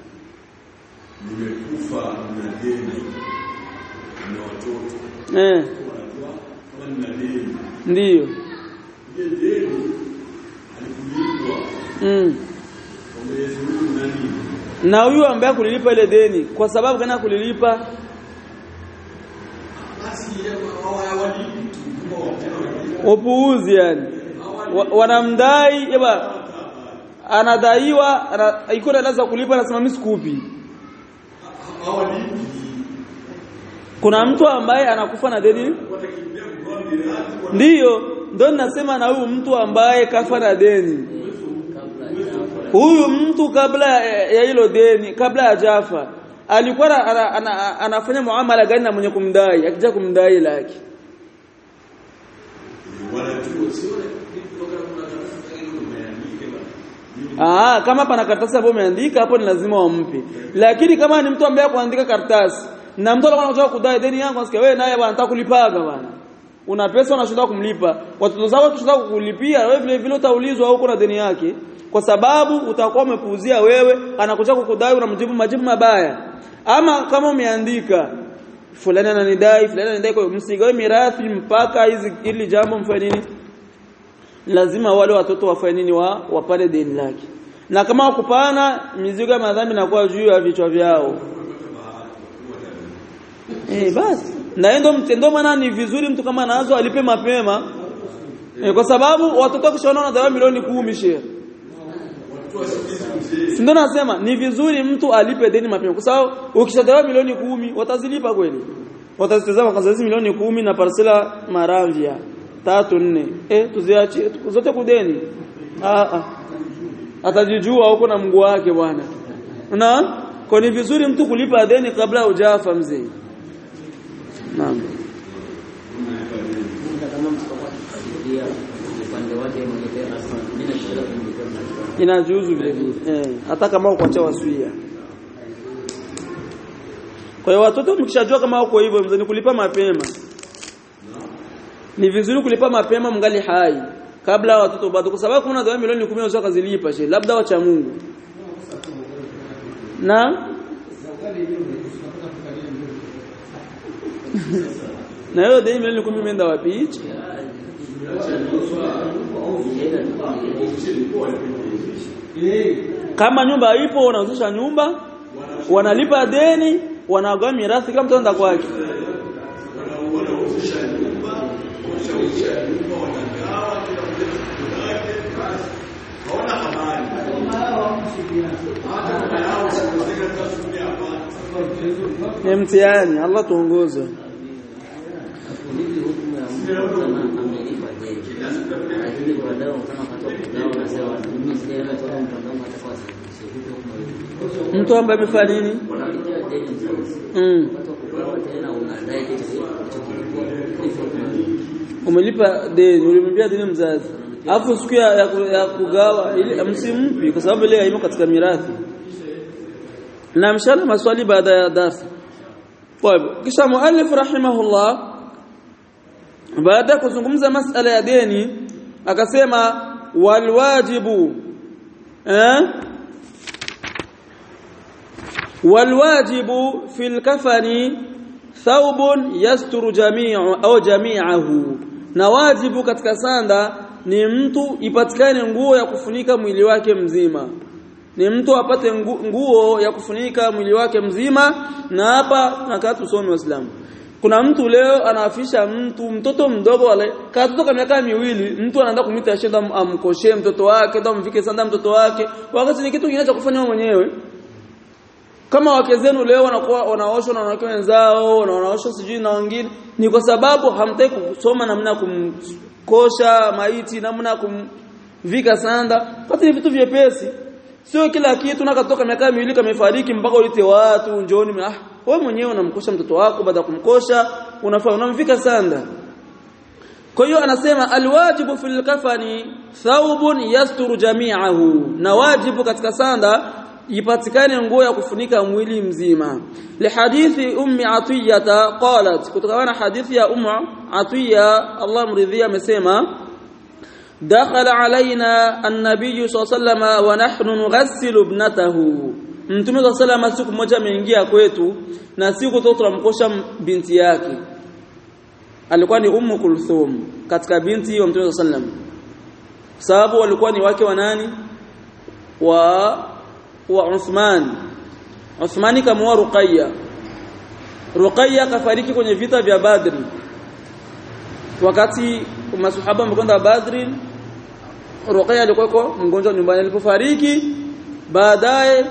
Speaker 3: nimekufa na deni na watoto.
Speaker 1: Eh.
Speaker 3: Kama nina deni.
Speaker 1: Ndio.
Speaker 3: Ile deni alikulipwa.
Speaker 1: Mm.
Speaker 3: Kwa Mwenyezi Mungu nani?
Speaker 1: Na huyu ambaye kulilipa ile deni kwa sababu kana kulilipa,
Speaker 3: Basi hawalipi tu.
Speaker 1: upuuzi yani. Wa, wanamdai yeba anadaiwa ana, iko na lazima kulipa, anasema mimi sikupi.
Speaker 3: Hawalipi.
Speaker 1: Kuna mtu ambaye anakufa na deni,
Speaker 3: Watakimbia kuomba radhi.
Speaker 1: ndiyo ndio ninasema, na huyu mtu ambaye kafa na deni, huyu mtu kabla ya hilo deni, kabla ya jafa, alikuwa ana, ana, anafanya muamala gani na mwenye kumdai akija kumdai laki? Ah, kama pana karatasi hapo umeandika hapo, ni lazima wampe. Lakini kama ni mtu ambaye kuandika karatasi na mtu alikuwa anataka kudai deni yangu, asikia wewe naye bwana nataka kulipaga bwana, una pesa unashinda kumlipa, watoto zako tushinda kukulipia, wewe vile vile utaulizwa huko na deni yake, kwa sababu utakuwa umepuuzia wewe, anakuja kukudai unamjibu majibu mabaya. Ama kama umeandika fulani ananidai fulani ananidai, kwa msigawe mirathi mpaka hizi ili jambo mfanye nini, lazima wale watoto wafanye nini, wa wapale deni lake. Na kama wakupana mizigo ya madhambi na kwa juu ya vichwa vyao, eh basi na ndio mtendo. Maana ni vizuri mtu kama anazo alipe mapema, E, kwa sababu watoto kishaona wanadaiwa milioni kumi shehe. Ndio nasema ni vizuri mtu alipe deni mapema kwa sababu ukishadaiwa milioni kumi watazilipa kweli. Watazitazama kwa hizo milioni kumi na parcela Maramvya tatu nne. Eh tuziache zote kudeni. Ah ah. Atajijua huko na Mungu wake bwana. Na kwa ni vizuri mtu kulipa deni kabla hujafa mzee. Naam. Inajuzu vile vile eh hata kama ukoacha wasuia. Kwa hiyo watoto mkishajua kama uko hivyo mzee ni kulipa mapema. Ni vizuri kulipa mapema mngali hai kabla watoto bado kwa sababu kuna dhawa milioni kumi unaweza kuzilipa she labda wacha Mungu. Na na hiyo deni milioni kumi imeenda wapi hichi? Kama nyumba ipo wanauzisha nyumba wanalipa deni wanagawa mirathi kama mtu anaenda kwake.
Speaker 3: Wanauzisha nyumba wanauzisha nyumba wanagawa kila mtu yake hawana habari hata kama yao sikuzika tasumia hapa
Speaker 1: ni mtihani Allah tuongoze. Mtu ambaye amefanya nini? Mm. Umelipa deni, ulimwambia deni mzazi. Alafu siku ya, ya kugawa ile msimpi kwa sababu ile haimo katika mirathi. Na mshana maswali baada ya darasa. Kwa hivyo kisha muallif rahimahullah baada ya kuzungumza masala ya deni akasema walwajibu eh walwajibu fil kafani thawbun yasturu jami'u au jami'ahu na wajibu katika sanda ni mtu ipatikane nguo ya kufunika mwili wake mzima ni mtu apate nguo ya kufunika mwili wake mzima na hapa nakaa tusome waislamu kuna mtu leo anaafisha mtu mtoto mdogo wale katoto kama miaka miwili mtu anaanza kumita shida amkoshe mtoto wake ndio mvike sanda mtoto wake wakati ni kitu kinacho kufanya mwenyewe kama wake zenu leo wanakuwa wanaoshwa na wanawake wenzao na wanaoshwa sijui na wengine ni kwa sababu hamtaki kusoma namna kumkosha maiti namna kumvika sanda wakati ni vitu vyepesi sio kila kitu nakatoka miaka miwili kamefariki mpaka ulite watu njooni ah wewe mwenyewe unamkosha mtoto wako baada ya kumkosha unafaa unamvika sanda kwa hiyo anasema alwajibu fil kafani thawbun yasturu jami'ahu na wajibu katika sanda ipatikane nguo ya kufunika mwili mzima li hadithi ummi atiyata qalat kutokana na hadithi ya ummu atiya Allah mridhia amesema dakhala alaina an-nabiy sallallahu alayhi wasallam wa nahnu nughassilu ibnatahu Mtume wa salama siku moja ameingia kwetu na siku toto tunamkosha binti yake alikuwa ni Ummu Kulthum katika binti wa Mtume wa sallam sababu walikuwa ni wake wa nani wa wa Uthman Uthmani kama Ruqayya Ruqayya kafariki kwenye vita vya Badri wakati masahaba wamekwenda Badri Ruqayya alikuwa mgonjwa nyumbani alipofariki baadaye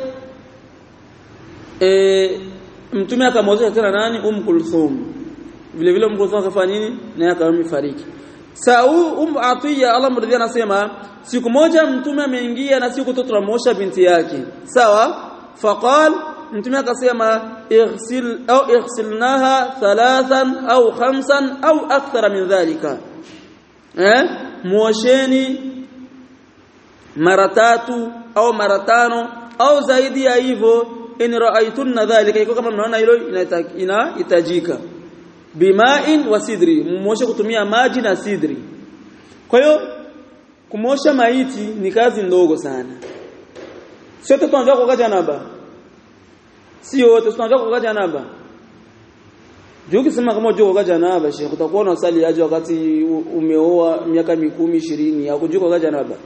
Speaker 1: e, mtume akamwozesha tena nani Umm Kulthum vile vile Umm Kulthum akafanya nini naye akafariki Sau Umm Atiya Allah mridhia anasema siku moja mtume ameingia na siku toto tunamosha binti yake sawa faqal mtume akasema ighsil au ighsilnaha thalathan au khamsan au akthara min dhalika eh muosheni mara tatu au mara tano au zaidi ya hivyo in ra'aytunna dhalika iko kama mnaona hilo inahitajika bima'in wa sidri muoshe kutumia maji na sidri kwa hiyo kumosha maiti ni kazi ndogo sana sio tu tunajua kwa janaba sio wote tunajua kwa janaba juu ukisema kama unajua kwa janaba sheikh utakuwa unasali aje wakati umeoa miaka mikumi ishirini hakujua kwa janaba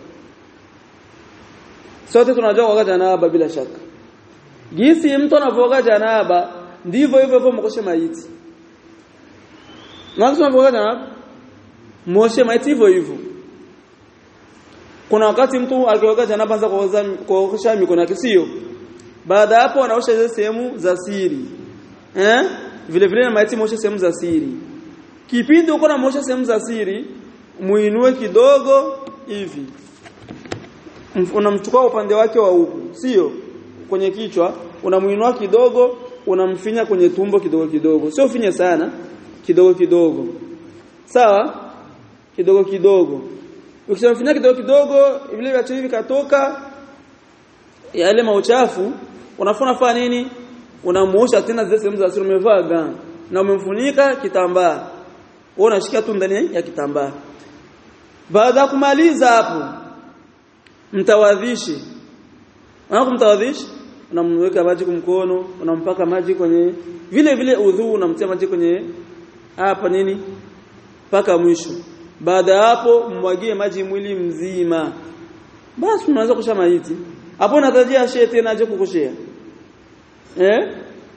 Speaker 1: sote tunajua kwa janaba bila shaka jinsi mtu anavoga janaba ndivyo hivyo hivyo mkoshe maiti Mwanzo mvoga janaba moshe maiti hivyo hivyo kuna wakati mtu akioga janaba anza kuoza kuosha mikono yake sio baada hapo anaosha zile sehemu za siri eh vile vile na maiti muosha sehemu za siri kipindi uko na muosha sehemu za siri muinue kidogo hivi unamchukua upande wake wa huku sio kwenye kichwa unamuinua kidogo unamfinya kwenye tumbo kidogo kidogo sio finye sana kidogo kidogo sawa kidogo kidogo ukishamfinya kidogo kidogo vile vya hivi katoka yale mauchafu unafuna fanya nini unamuosha tena zile sehemu za siri umevaa gani na umemfunika kitambaa wewe unashika tu ndani ya kitambaa baada kumaliza hapo mtawadhishi unapo mtawadhishi unamweka maji kwa mkono unampaka maji kwenye vile vile udhu unamtia maji kwenye hapa nini paka mwisho baada hapo mmwagie maji mwili mzima basi unaanza kusha maiti hapo unatarajia shehe tena aje kukushia eh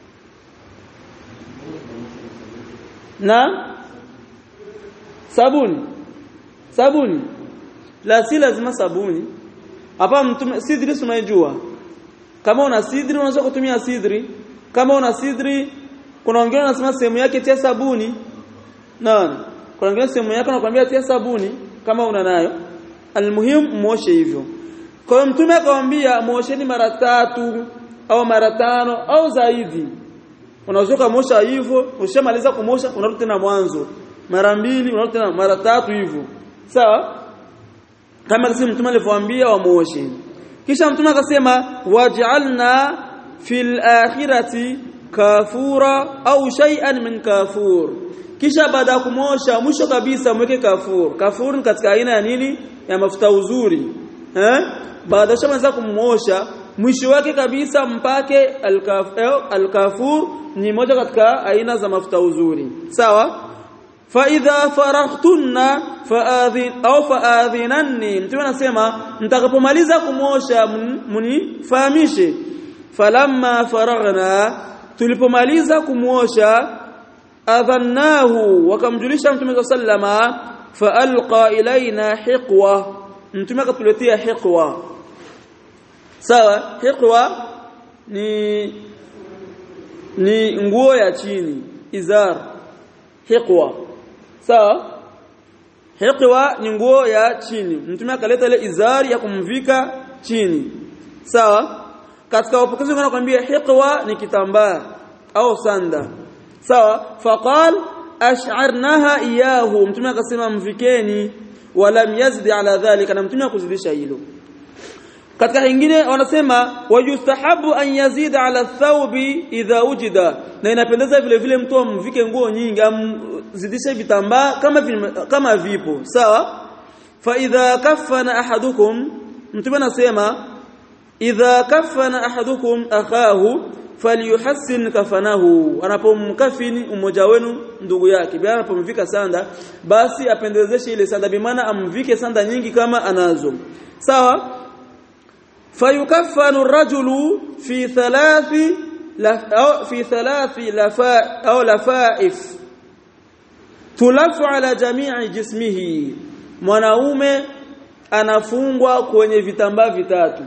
Speaker 1: na sabuni sabuni la si lazima sabuni hapa mtume sidri tunajua kama una sidri unaweza kutumia sidri kama una sidri kuna wengine wanasema sehemu yake tia sabuni naona kuna wengine sehemu yake anakuambia tia sabuni kama una nayo almuhim muoshe hivyo kwa hiyo mtume akamwambia muosheni mara tatu au mara tano au zaidi unaweza kumosha hivyo ushamaliza kumosha unarudi tena mwanzo mara mbili unarudi tena mara tatu hivyo sawa kama kisi mtume alivyoambia wamuoshe kisha mtume akasema waj'alna fil akhirati kafura au shay'an min kafur kisha baada ya kumosha mwisho kabisa mweke kafur kafur ni katika aina ya nini ya mafuta uzuri eh baada shamaliza kumosha mwisho wake kabisa mpake al-kafur al-kafur ni moja katika aina za mafuta uzuri sawa fa idha faraghtunna faadhin au faadhinanni mtume anasema mtakapomaliza kumosha munifahamishe falamma faraghna tulipomaliza kumosha adhannahu wakamjulisha mtume sallama faalqa ilaina hiqwa mtume akatuletea hiqwa sawa hiqwa ni ni nguo ya chini izar hiqwa sawa hiqwa ni nguo ya chini mtume akaleta ile izari ya kumvika chini sawa katika upokezi wanakuambia hiqwa ni kitambaa au sanda sawa faqal ash'arnaha iyahu mtume akasema mvikeni wala yazidi ala dhalika na mtume akuzidisha hilo katika nyingine wanasema wajustahabu an yazida ala thawbi idha ujida na inapendeza vile vile mtu amvike nguo nyingi amzidishe vitambaa kama kama vipo sawa fa idha kaffana ahadukum mtume anasema idha kaffana ahadukum akhahu falyuhassin kafanahu anapomkafini umoja wenu ndugu yake bila anapomvika sanda basi apendezeshe ile sanda bimaana amvike sanda nyingi kama anazo sawa fayukaffanu ar-rajulu fi thalathi au fi thalathi lafa au lafaif tulafu ala jami'i jismihi mwanaume anafungwa kwenye vitambaa vitatu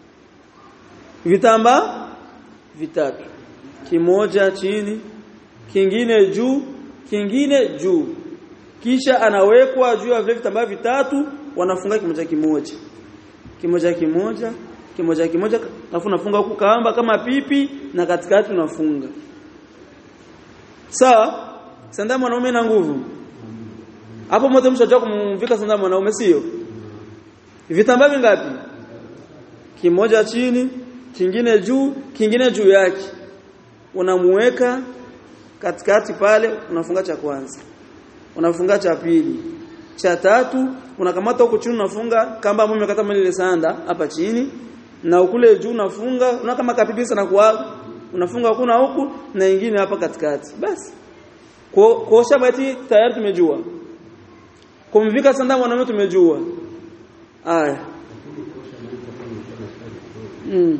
Speaker 1: vitambaa vitatu kimoja chini kingine juu kingine juu kisha anawekwa juu ya vile vitambaa vitatu wanafunga kimoja kimoja kimoja kimoja kimoja kimoja alafu unafunga huku kamba kama pipi na katikati unafunga sawa sanda mwanaume na nguvu hapo mmoja mshajua kumvika sanda mwanaume sio vitambaa vingapi kimoja chini kingine juu kingine juu yake unamuweka katikati pale unafunga cha kwanza unafunga cha pili cha tatu unakamata huko chini unafunga kamba mume kata ile sanda hapa chini na ukule juu unafunga una kama kapipi sana kwa unafunga huko na huku na nyingine hapa katikati basi kwa kwa shabati tayari tumejua kumvika sanda mwanaume tumejua aya mm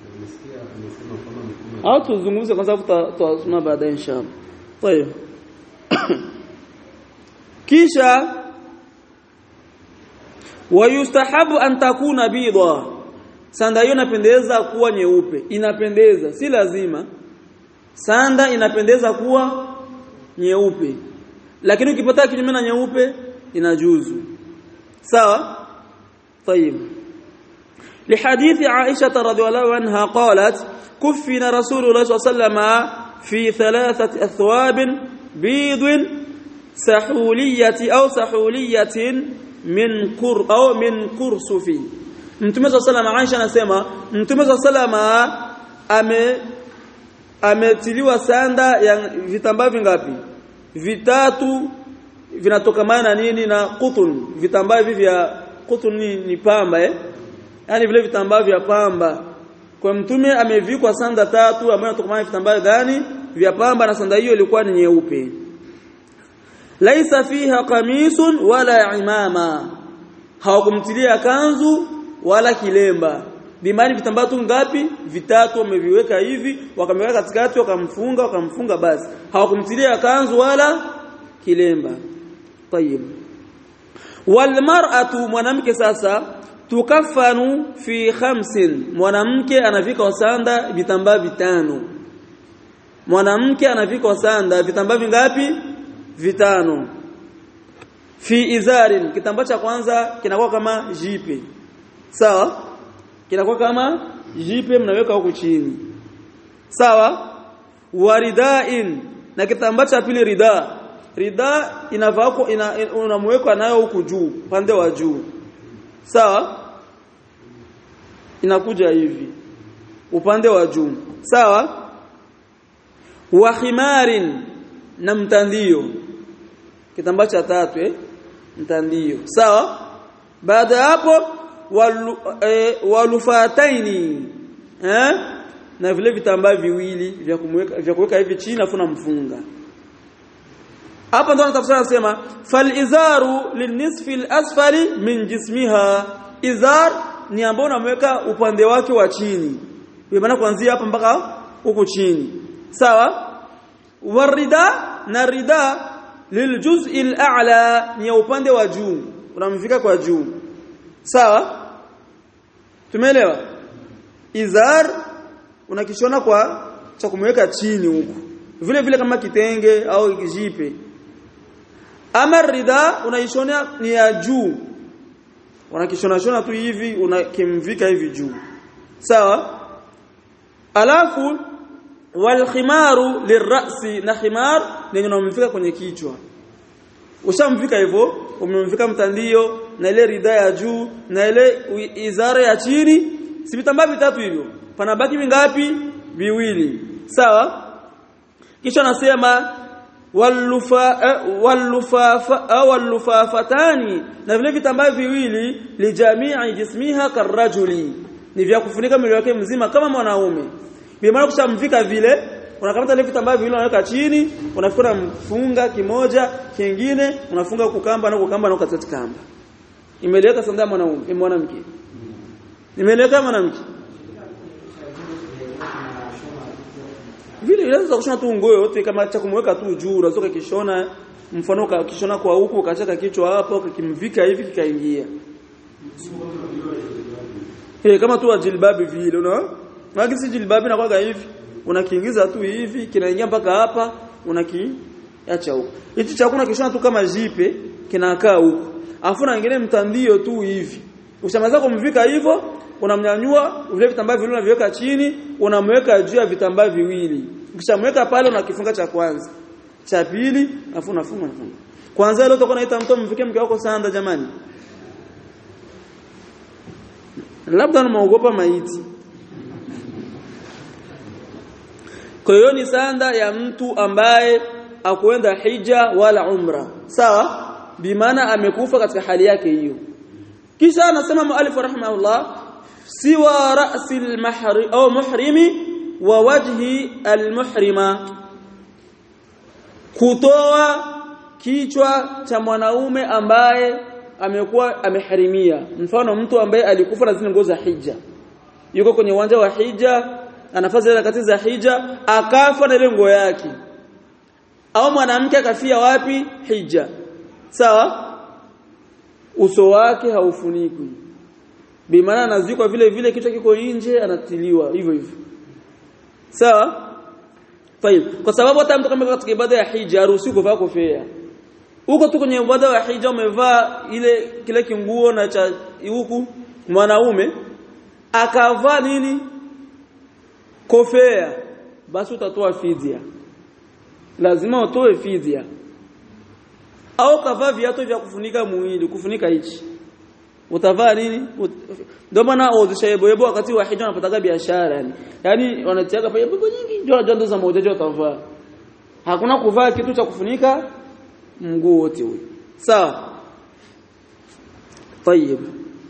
Speaker 1: au tuzungumze kwa sababu tutasoma baadaye inshallah طيب kisha wayustahabu an takuna bidha, sanda hiyo inapendeza kuwa nyeupe, inapendeza, si lazima. Sanda inapendeza kuwa nyeupe, lakini ukipata kinyume na nyeupe inajuzu. Sawa? طيب. لحديث عائشة رضي الله عنها قالت كفن رسول الله صلى الله عليه وسلم في ثلاثة أثواب بيض سحولية أو سحولية من قر أو من قرصف. Mtume صلى الله عليه وسلم, Aisha anasema Mtume صلى الله عليه وسلم ame ametiliwa sanda ya vitambaa vingapi? Vitatu, vinatokamana na nini? Na qutun. Vitambaa hivi vya qutun ni, ni pamba eh? Yaani vile vitambaa vya pamba. Kwa Mtume amevikwa sanda tatu ambazo zinatokamana na vitambaa gani? Vya pamba, na sanda hiyo ilikuwa ni nyeupe. Laisa fiha qamisun wala imama, hawakumtilia kanzu wala kilemba. Bimani vitambaa tu ngapi? Vitatu wameviweka hivi, wakamweka katikati, wakamfunga, wakamfunga basi. Hawakumtilia kanzu wala kilemba. Tayeb. Wal mar'atu, mwanamke sasa, tukafanu fi khamsin, mwanamke anavika sanda vitambaa vitano. Mwanamke anavika sanda vitambaa vingapi? Vitano. Fi izarin, kitambaa cha kwanza kinakuwa kama jipe. Sawa? Kinakuwa kama jipe, mnaweka huko chini. Sawa? Waridain, na kitambaa cha pili rida. Rida inavako ina, unamweka nayo huko juu, pande wa juu. Sawa? Inakuja hivi upande wa juu. Sawa? Wa khimarin, na mtandio. Kitambaa cha tatu eh, mtandio. Sawa? Baada hapo walu, eh, walufataini eh, na vile vitambaa viwili vya kumweka vya kuweka hivi chini afu mfunga. Hapa ndo tafsiri anasema fal izaru linisfi al-asfali min jismiha. Izar ni ambao unamweka upande wake wa chini, kwa maana kuanzia hapa mpaka huko chini. Sawa? Warida, na rida liljuz'i al-a'la, ni upande wa juu, unamvika kwa juu. Sawa? Tumeelewa? Izar unakishona kwa cha kumweka chini huko, vile vile kama kitenge au kijipe. Ama rida unaishona ni ya juu, unakishona shona tu hivi, unakimvika hivi juu. Sawa? Alafu wal khimaru lirrasi, na khimar ni unamvika kwenye kichwa. Ushamvika hivyo, umemvika mtandio na ile rida ya juu na ile izara ya chini, si vitambaa vitatu hivyo, panabaki vingapi? Viwili. Sawa? Kisha nasema walufa eh, walufafa au walufafatani, na vile vitambaa viwili li jamii jismiha karajuli, ni vya kufunika mwili wake mzima kama mwanaume. Bi maana kushamvika vile, unakamata ile vitambaa viwili unaweka chini, unafikura mfunga kimoja, kingine unafunga kukamba na kukamba na kukata kamba. Imeleka sanda mwanaume, mwanamke. Imeleka mwanamke. Vile inaweza kushona tu nguo yote kama cha kumweka tu juu, unazoka kishona, mfano ka kishona kwa huku ukachaka kichwa hapo ukimvika hivi kikaingia. Eh, kama tu jilbabi vile, unaona? Maki si jilbabi na kwa hivi, unakiingiza tu hivi kinaingia mpaka hapa, unakiacha huko. Hichi cha kuna kishona tu kama jipe kinakaa huko. Alafu na nyingine mtandio tu hivi. Ukishamaliza kumvika hivyo, unamnyanyua vile vitambaa viwili unaviweka chini, unamweka juu ya vitambaa viwili. Ukishamweka pale unakifunga cha kwanza, cha pili, afu unafunga unafunga. Kwanza leo utakuwa naita mtu mvike mke wako sanda jamani. Labda unaogopa maiti. Kwa hiyo ni sanda ya mtu ambaye akwenda hija wala umra. Sawa? Bimaana amekufa katika hali yake hiyo. Kisha anasema muallif rahimahullah siwa ra'si al-mahri au muhrimi wa wajhi al-muhrima, kutoa kichwa cha mwanaume ambaye amekuwa ameharimia. Mfano mtu ambaye alikufa na zile nguo za hija, yuko kwenye uwanja wa hija, anafanya harakati za hija, akafa na ile nguo yake, au mwanamke akafia wapi? Hija. Sawa? uso wake haufunikwi bimaana anazikwa vile vile kichwa kiko nje anatiliwa hivyo hivyo sawa Tayeb kwa sababu hata mtu kama katika ibada ya hija haruhusiwi kuvaa kofia huko tu kwenye ibada ya hija umevaa ile kile kinguo na cha huku mwanaume akavaa nini kofia basi utatoa fidia lazima utoe fidia au kavaa viatu vya kufunika mwili kufunika hichi utavaa nini ndio maana wazishayebo wakati wa hija wanapotaka biashara yani yani wanatiaga pale baba nyingi ndio ndio za moja utavaa hakuna kuvaa kitu cha kufunika mguu wote huyo sawa Tayeb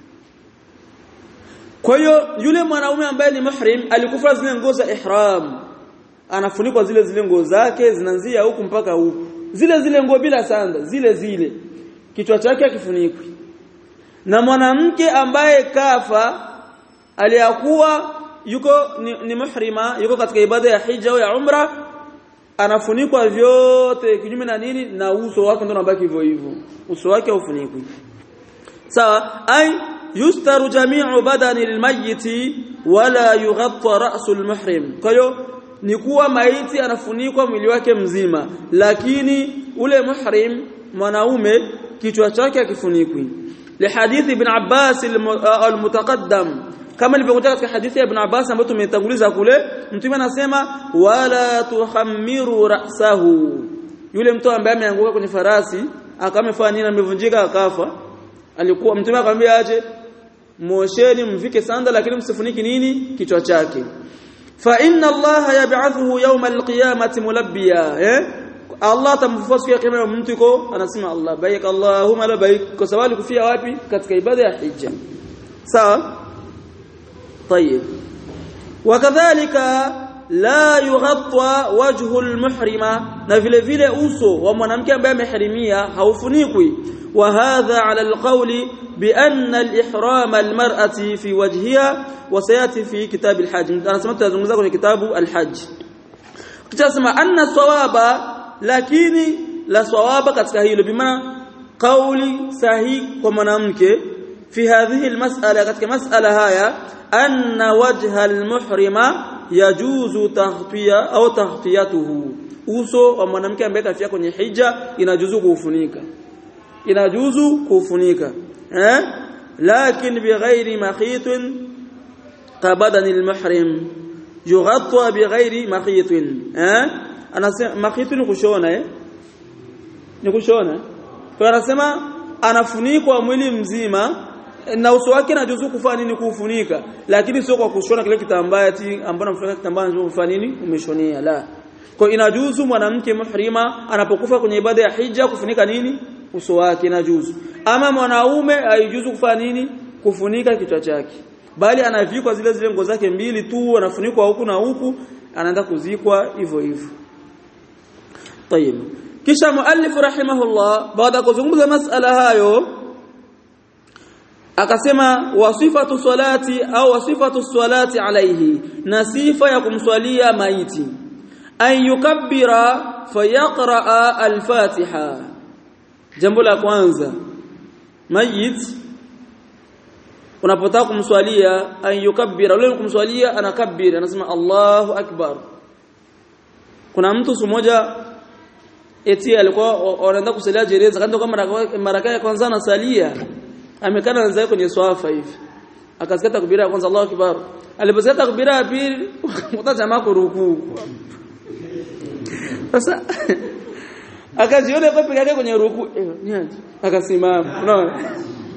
Speaker 1: kwa hiyo yule mwanaume ambaye ni muhrim alikufa zile nguo za ihram anafunikwa zile zile nguo zake zinaanzia huku mpaka huku zile zile nguo bila sanda zile zile kichwa chake akifunikwi na mwanamke ambaye kafa aliyakuwa yuko ni, ni muhrima yuko katika ibada ya hija au ya umra anafunikwa vyote kinyume na nini na uso wake ndio unabaki hivyo hivyo uso wake haufunikwi sawa ay yustaru jami'u badani lilmayyit wala yughatta ra'su almuhrim kwa hiyo ni kuwa maiti anafunikwa mwili wake mzima lakini ule muhrim mwanaume kichwa chake akifunikwi lihadithi ibn Abbas al-mutaqaddam kama ilivyokuja katika hadithi ya ibn Abbas ambayo tumetanguliza kule mtume anasema wala tuhammiru ra'sahu yule mtu ambaye ameanguka kwenye farasi akamefanya nini amevunjika akafa alikuwa mtume akamwambia aje mosheni mvike sanda lakini msifuniki nini kichwa chake fa inna Allah yab'athuhu yawm al-qiyamati mulabbiya eh Allah tamfufua siku ya kiyama mtu yuko anasema Allah baik Allahumma la baik kwa sababu kufia wapi katika ibada ya hija sawa طيب وكذلك لا يغطى وجه المحرمه na vile vile uso wa mwanamke ambaye ameharimia haufunikwi wa hadha ala alqawli bi anna al-ihram al-mar'ati fi wajhiha wa sayati fi kitab al-hajj anasema tutazungumza kwenye kitabu al-hajj tutasema anna sawaba lakini la sawaba katika hilo bimaana kauli sahihi kwa mwanamke fi hadhihi al-mas'ala katika mas'ala haya anna wajha al-muhrima yajuzu taghtiya au taghtiyatuhu uso wa mwanamke ambaye kafia kwenye hija inajuzu kuufunika inajuzu kuufunika eh lakini bighairi makhitin qabadan al-muhrim yughatta bighairi makhitin eh anasema makhitin kushona eh ni kushona kwa anasema anafunikwa mwili mzima na uso wake inajuzu kufanya nini kuufunika lakini sio kwa kushona kile kitambaa ati ambao mfanya kitambaa ndio kufanya nini umeshonea la kwa inajuzu mwanamke muhrima anapokufa kwenye ibada ya hija kufunika nini uso wake inajuzu ama mwanaume haijuzu kufanya nini kufunika kichwa chake bali anavikwa zile zile nguo zake mbili tu anafunikwa huku na huku anaanza kuzikwa hivyo hivyo طيب kisha muallif rahimahullah baada kuzungumza masala hayo akasema wasifatu salati au wasifatu salati alayhi na sifa ya kumswalia maiti an yukabbira fayaqra al-fatiha jambo la kwanza mayit unapotaka kumswalia an yukabbira yule kumswalia anakabbira anasema Allahu akbar kuna mtu mmoja eti alikuwa anaenda kusalia jeneza kando kama maraka ya kwanza anasalia amekana anza kwenye swafa hivi akasikia takbira ya kwanza Allahu akbar aliposikia takbira ya pili mtajamaa kurukuu sasa akajiona kwa peke yake kwenye ruku eh niaje akasimama unaona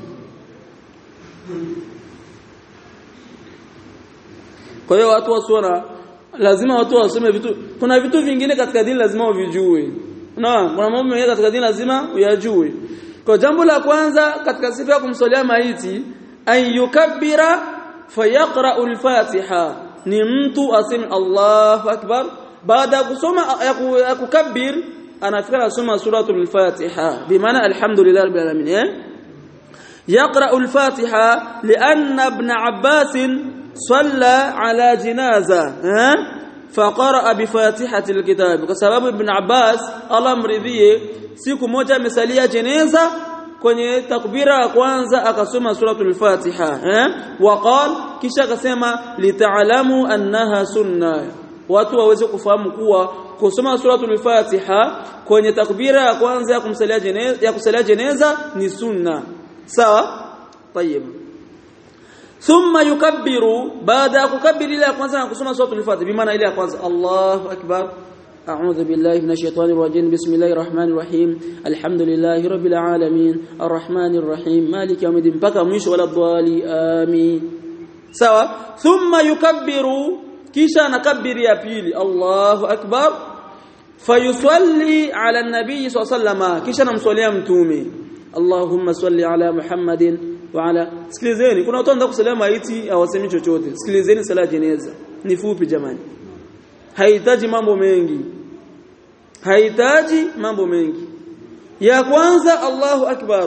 Speaker 1: kwa hiyo watu wasona lazima watu wasome vitu kuna vitu vingine katika dini lazima uvijue unaona kuna mambo mengine katika dini lazima uyajue kwa jambo la kwanza katika sifa ya kumswalia maiti an yukabbira fayaqra al-fatiha ni mtu aseme Allahu akbar baada ya kusoma ya kukabbir anafika kusoma suratul fatiha bimaana alhamdulillah rabbil alamin eh yaqra al-fatiha lianna ibn abbas salla ala janaza eh faqara bi fatihati al-kitab kwa sababu ibn abbas Allah mridhie siku moja amesalia jeneza kwenye takbira ya kwanza akasoma suratul Fatiha eh waqal kisha akasema lita'lamu annaha sunna watu waweze kufahamu kuwa kusoma suratul Fatiha kwenye takbira ya kwanza ya kumsalia jeneza ya kusalia jeneza ni sunna sawa tayeb thumma yukabbiru baada ya kukabbiri ile ya kwanza na kusoma suratul Fatiha bi maana ile ya kwanza Allahu akbar أعوذ بالله من الشيطان الرجيم بسم الله الرحمن الرحيم الحمد لله رب العالمين الرحمن الرحيم مالك يوم الدين بقى مش ولا الضالين آمين سوا ثم يكبر كيشا نكبر يا بيلي الله أكبر فيصلي على النبي صلى الله عليه وسلم كيشا نمصلي متومي اللهم صل على محمد وعلى sikilizeni kuna watu wanataka kusalia maiti hawasemi chochote sikilizeni sala jeneza ni fupi jamani haihitaji mambo mengi haihitaji mambo mengi ya kwanza Allahu akbar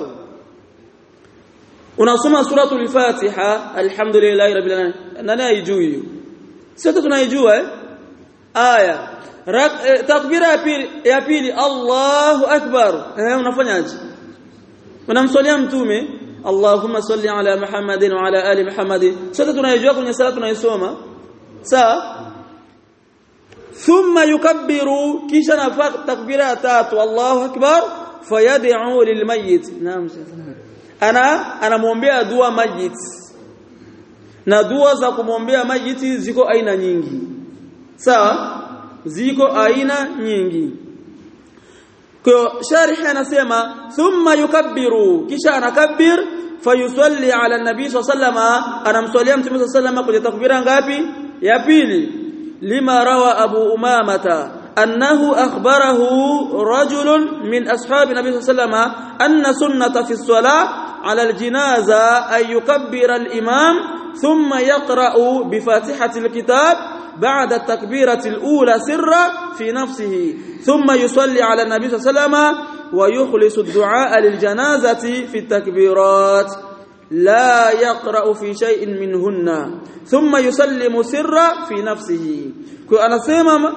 Speaker 1: unasoma suratul Fatiha alhamdulillahi rabbil alamin nani haijui hiyo sote tunaijua eh aya takbira ya pili ya pili Allahu akbar eh unafanyaje unamswalia mtume Allahumma salli ala Muhammadin wa ala ali Muhammadin sote tunaijua kwenye sala tunaisoma sawa ثم يكبر كيشا نفق تكبيره تاتو الله اكبر فيدعو للميت نعم انا انا muombea dua majit na dua za kumwombea majiti ziko aina nyingi sawa ziko aina nyingi kwa sharh anasema thumma yukabbiru kisha anakabbir fayusalli ala nabii sallallahu alayhi wasallam anamswalia mtume sallallahu alayhi wasallam kwa takbira ngapi ya pili لما روى أبو أمامة أنه أخبره رجل من أصحاب النبي صلى الله عليه وسلم أن سنة في الصلاة على الجنازة أن يكبر الإمام ثم يقرأ بفاتحة الكتاب بعد التكبيرة الأولى سرا في نفسه ثم يصلي على النبي صلى الله عليه وسلم ويخلص الدعاء للجنازة في التكبيرات لا يقرأ في شيء منهن ثم يسلم سرا في نفسه كأنا سيما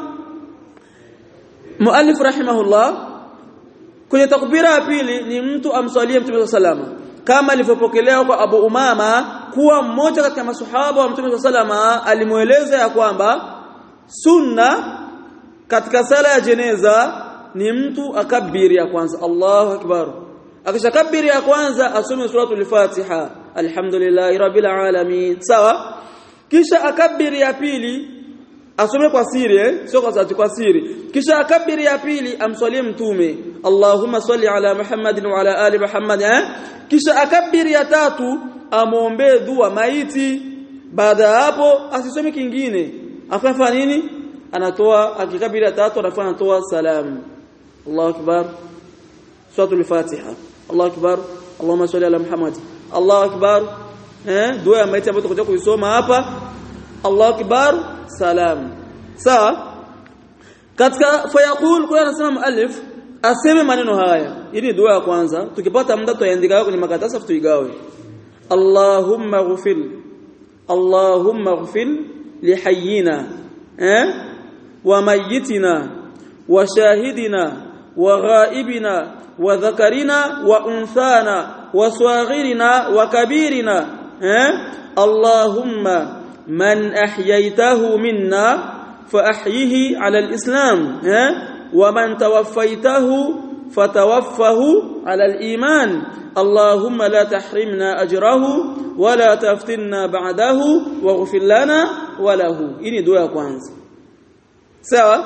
Speaker 1: مؤلف رحمه الله kwenye takbira ya pili ni mtu amswalie Mtume sallallahu alayhi wasallam kama alivyopokelewa kwa Abu Umama kuwa mmoja katika maswahaba wa Mtume sallallahu alayhi wasallam alimueleza ya kwamba sunna katika sala ya jeneza ni mtu akabiri ya kwanza Allahu akbar akishakabiri ya kwanza asome suratul Fatiha alhamdulillahi rabbil alamin sawa kisha akabiri ya pili asome kwa siri eh sio kwa sauti kwa siri kisha akabiri ya pili amswalie mtume Allahumma salli ala Muhammadin wa ala ali Muhammad eh kisha akabiri ya tatu amuombe dua maiti baada hapo asisome kingine afanya nini anatoa akikabiri ya tatu anafanya toa salamu Allahu akbar suratul Fatiha Allahu akbar Allahumma salli ala Muhammad Allahu akbar eh dua ya maiti ambayo tutakuja kuisoma hapa Allahu akbar salam sawa katika fayaqul kwa anasema muallif aseme maneno haya ili dua ya kwanza tukipata muda tuandika kwenye makaratasi tuigawe Allahumma ghfir Allahumma ghfir lihayyina eh wa mayyitina wa shahidina wa ghaibina wa dhakarina wa unthana wa saghirina wa kabirina eh Allahumma من أحييته منا فأحيه على الإسلام ومن توفيته فتوفه على الإيمان اللهم لا تحرمنا أجره ولا تفتنا بعده واغفر لنا وله إني دعاء kwanza sawa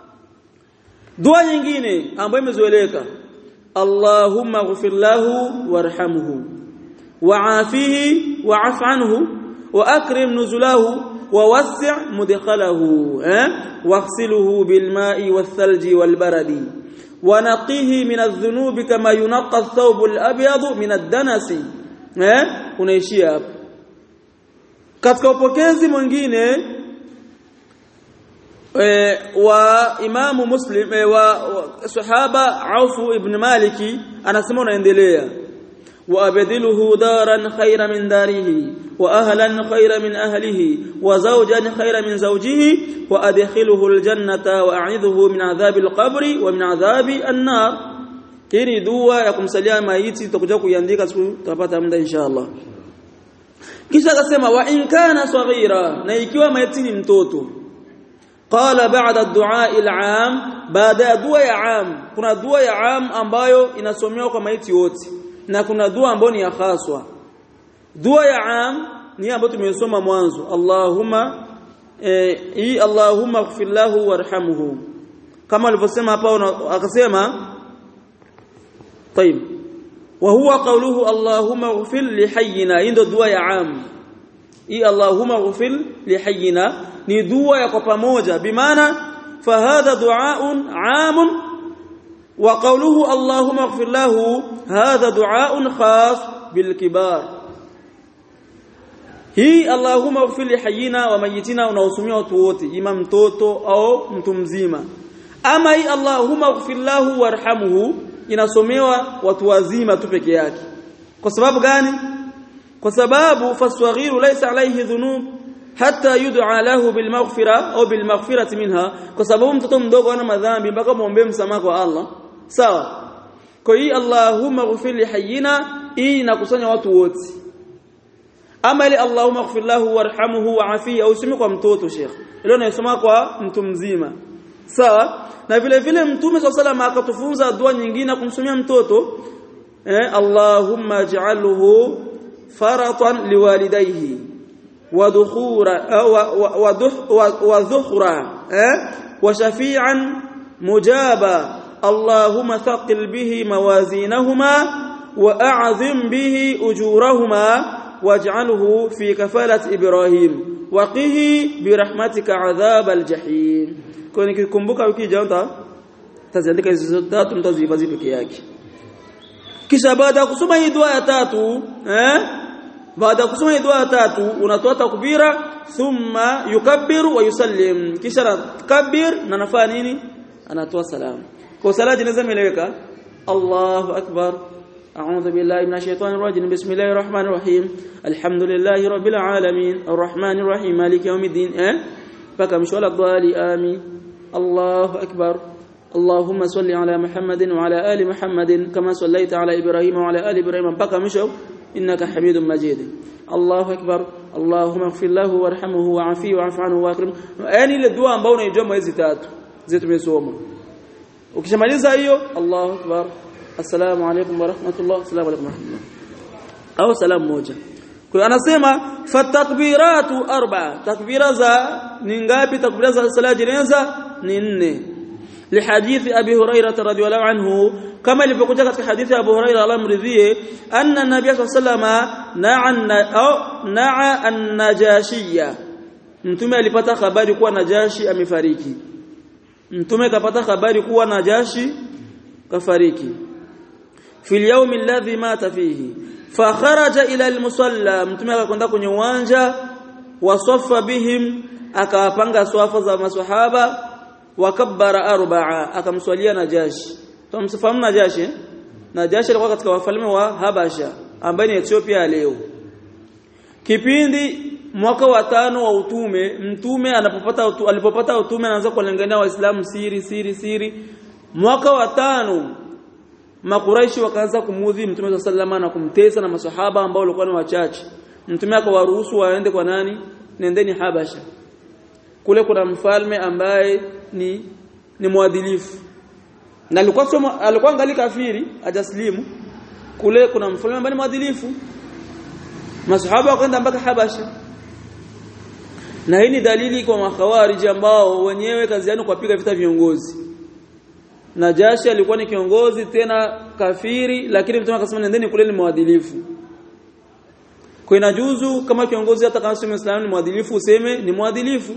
Speaker 1: dua nyingine ambayo imezoeleka Allahumma ighfir lahu warhamhu wa'afihi wa'af anhu وأكرم نزله ووسع مدخله واغسله بالماء والثلج والبرد ونقيه من الذنوب كما ينقى الثوب الأبيض من الدنس unaishia hapo katika upokezi mwingine wa Imamu Muslim wa sahaba Auf ibn Maliki anasema unaendelea وأبدله دارا خيرا من داره وأهلا خيرا من أهله وزوجا خيرا من زوجه وأدخله الجنة وأعذه من عذاب القبر ومن عذاب النار hii ni dua ya kumsalia maiti, tutakuja kuiandika siku tutapata muda inshallah. Kisha akasema wa in kana saghira, na ikiwa maiti ni mtoto. Qala ba'da ad-du'a al-'am, baada dua ya 'am, kuna dua ya 'am ambayo inasomewa kwa maiti wote na kuna dua ambayo ni ya khaswa. Dua ya 'am ni ambayo tumesoma mwanzo, Allahumma eh, hii Allahumma ighfir lahu warhamhu, kama alivyosema hapa akasema طيب وهو قوله اللهم اغفر لحينا, hii ndio dua ya 'am. hii Allahumma ighfir lihayyina ni dua ya kwa pamoja, bimaana fahadha du'aun 'amun wa qawluhu Allahumma ighfir lahu hadha du'aun khas bilkibar. hii Allahumma ighfir lihayyina wa mayitina unaosumia watu wote, ima mtoto au mtu mzima. Ama hii Allahumma ighfir lahu warhamhu inasomewa watu wazima tu peke yake. Kwa sababu gani? Kwa sababu faswaghiru laysa alayhi dhunub hatta yud'a lahu bil maghfira au bil maghfirati minha, kwa sababu mtoto mdogo ana madhambi mpaka muombe msamaha kwa Allah. Sawa? Kwa hiyo Allahumma ighfir li hayyina hii inakusanya watu wote. Ama ile Allahumma ighfir lahu warhamhu wa'afihi au usimi kwa mtoto Sheikh, ile unayosoma kwa mtu mzima. Sawa? Na vile vile Mtume swalla sallam akatufunza dua nyingine kumsomea mtoto eh, Allahumma ij'alhu faratan liwalidayhi wa dukhura wa dhukhra eh, wa shafi'an mujaba Allahumma thaqil bihi mawazinahuma wa a'zim bihi ujurahuma waj'alhu fi kafalat Ibrahim wa qihi bi rahmatika 'adhab al-jahim. Kwa nikikumbuka wiki ijayo taziandika hizo tatu, mtazihifadhi peke yake. Kisha baada ya kusoma hii dua ya tatu eh baada ya kusoma hii dua ya tatu unatoa takbira, thumma yukabbiru wa yusallim, kisha takbir na nafanya nini, anatoa salamu. Kwa sala jinaza meleweka, Allahu akbar, a'udhu billahi minash shaitani rajim, bismillahir rahmanir rahim, alhamdulillahi rabbil alamin, arrahmanir rahim, maliki yawmiddin eh paka mshwala dhali amin. Allahu akbar, Allahumma salli ala Muhammadin wa ala ali Muhammadin kama sallaita ala Ibrahim wa ala ali Ibrahim mpaka mwisho innaka Hamidum Majid. Allahu akbar, Allahumma ighfir lahu warhamhu wa'afihi wa'fu anhu wa akrim. Yani ile dua ambayo unaijua hizi tatu zetu tumesoma. Ukishamaliza hiyo Allahu akbar, assalamu alaykum wa rahmatullah, assalamu alaykum wa rahmatullah, au salamu moja. Kwa anasema fatakbiratu arba'a, takbira za ni ngapi? Takbira za sala jinaza ni nne. Lihadithi Abi Hurairah radhiyallahu anhu, kama ilivyokuja katika hadithi ya Abu Hurairah Allah mridhie, anna nabiy sallallahu alayhi wasallam na'a na'a an-najashiyya, mtume alipata habari kuwa Najashi amefariki. Mtume kapata habari kuwa Najashi kafariki fil yawm alladhi mata fihi, fa kharaja ila al-musalla, mtume akakwenda kwenye uwanja, wasaffa bihim, akawapanga swafa za maswahaba, wakabbara arba'a, akamswalia Najashi. Tumsifahamu Najashi eh? Najashi alikuwa katika wafalme wa Habasha ambaye ni Ethiopia leo. Kipindi mwaka wa tano wa utume, mtume anapopata utu, alipopata utume anaanza kuwalingania waislamu siri siri siri. Mwaka wa tano Makuraishi wakaanza kumudhi mtume sallallahu na kumtesa na maswahaba ambao walikuwa ni wachache. Mtume akawaruhusu waende kwa nani? Nendeni Habasha. Kule kuna mfalme ambaye ni ni mwadilifu. Na alikuwa somo, alikuwa angali kafiri, hajaslimu. Kule kuna mfalme ambaye ni mwadilifu. Maswahaba wakaenda mpaka Habasha. Na hii ni dalili kwa makhawariji ambao wenyewe kazi yao kupiga vita viongozi. Najashi alikuwa ni kiongozi tena kafiri, lakini mtume akasema nendeni kule ni mwadilifu. Kwa inajuzu kama kiongozi hata kama si Muislamu ni mwadilifu useme ni mwadilifu.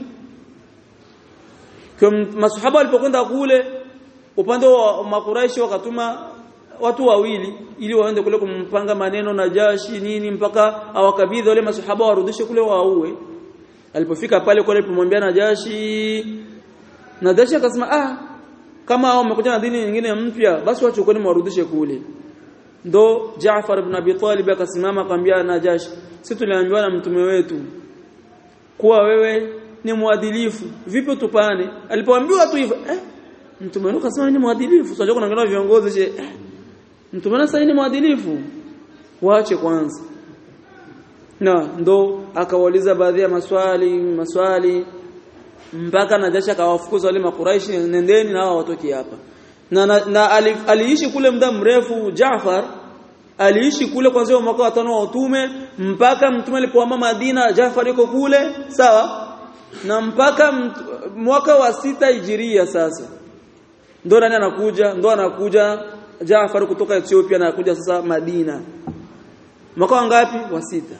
Speaker 1: Kwa maswahaba walipokwenda kule, upande wa Makuraishi wakatuma watu wawili ili waende kule kumpanga maneno Najashi nini mpaka awakabidhi wale maswahaba warudishe kule waue. Alipofika pale kule alipomwambia Najashi, Najashi akasema ah, kama hao wamekuja na dini nyingine mpya basi wachukoni mwarudishe kule. Ndo Jaafar ibn Abi Talib akasimama akamwambia Najashi, sisi tuliambiwa na mtume wetu kuwa wewe ni mwadilifu, vipi tupane? Alipoambiwa tu hivyo eh, mtume wetu akasema ni mwadilifu, sio kuna ngana viongozi je eh, mtume sasa ni mwadilifu, waache kwanza. Na ndo akawauliza baadhi ya maswali maswali mpaka Najashi akawafukuza wale makuraishi, nendeni na hao watoki hapa. Na, na, na aliishi kule muda mrefu. Jaafar aliishi kule kuanzia mwaka wa tano wa utume mpaka mtume alipohama Madina. Jaafar yuko kule, sawa, na mpaka mwaka wa sita hijiria. Sasa ndo nani anakuja? Ndo anakuja Jaafar kutoka Ethiopia na anakuja sasa Madina. Mwaka wa ngapi? Wa sita.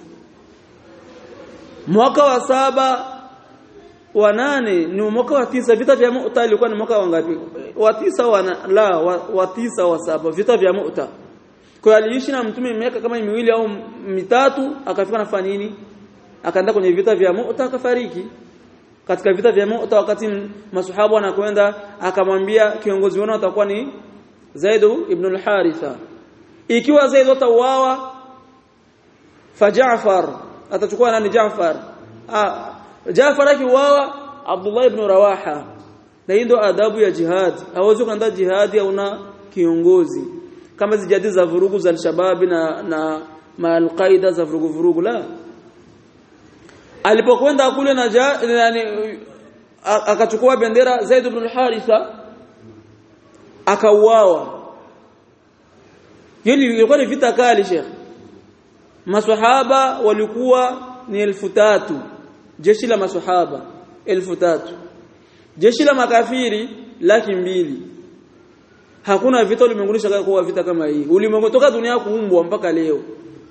Speaker 1: Mwaka wa saba wa nane ni mwaka wa tisa. Vita vya Mu'ta ilikuwa ni mwaka wa ngapi? Wa tisa wa la wa, wa tisa wa saba, vita vya Mu'ta. Kwa aliishi na mtume miaka kama miwili au mitatu, akafika nafanya nini? Akaenda kwenye vita vya Mu'ta akafariki. Katika vita vya Mu'ta, wakati maswahaba wanakwenda, akamwambia kiongozi wao atakuwa ni Zaid ibn al-Haritha. Ikiwa Zaid atauawa, fa Jaafar atachukua nani? Jaafar. Ah, Jaafar akiuawa, Abdullah ibn Rawaha. Na hii ndio adabu ya jihad. Hawezi kwenda jihad au na kiongozi. Kama zijadi za vurugu za al-shabab na na al-Qaida za vurugu vurugu, la. Alipokwenda kule na yani akachukua bendera Zaid ibn al-Haritha akauawa. Hili ilikuwa ni vita kali, Sheikh. Maswahaba walikuwa ni elfu tatu. Jeshi la maswahaba elfu tatu. Jeshi la makafiri laki mbili. Hakuna vita ulimwenguni shaka kwa vita kama hii. Ulimwengu toka dunia kuumbwa mpaka leo.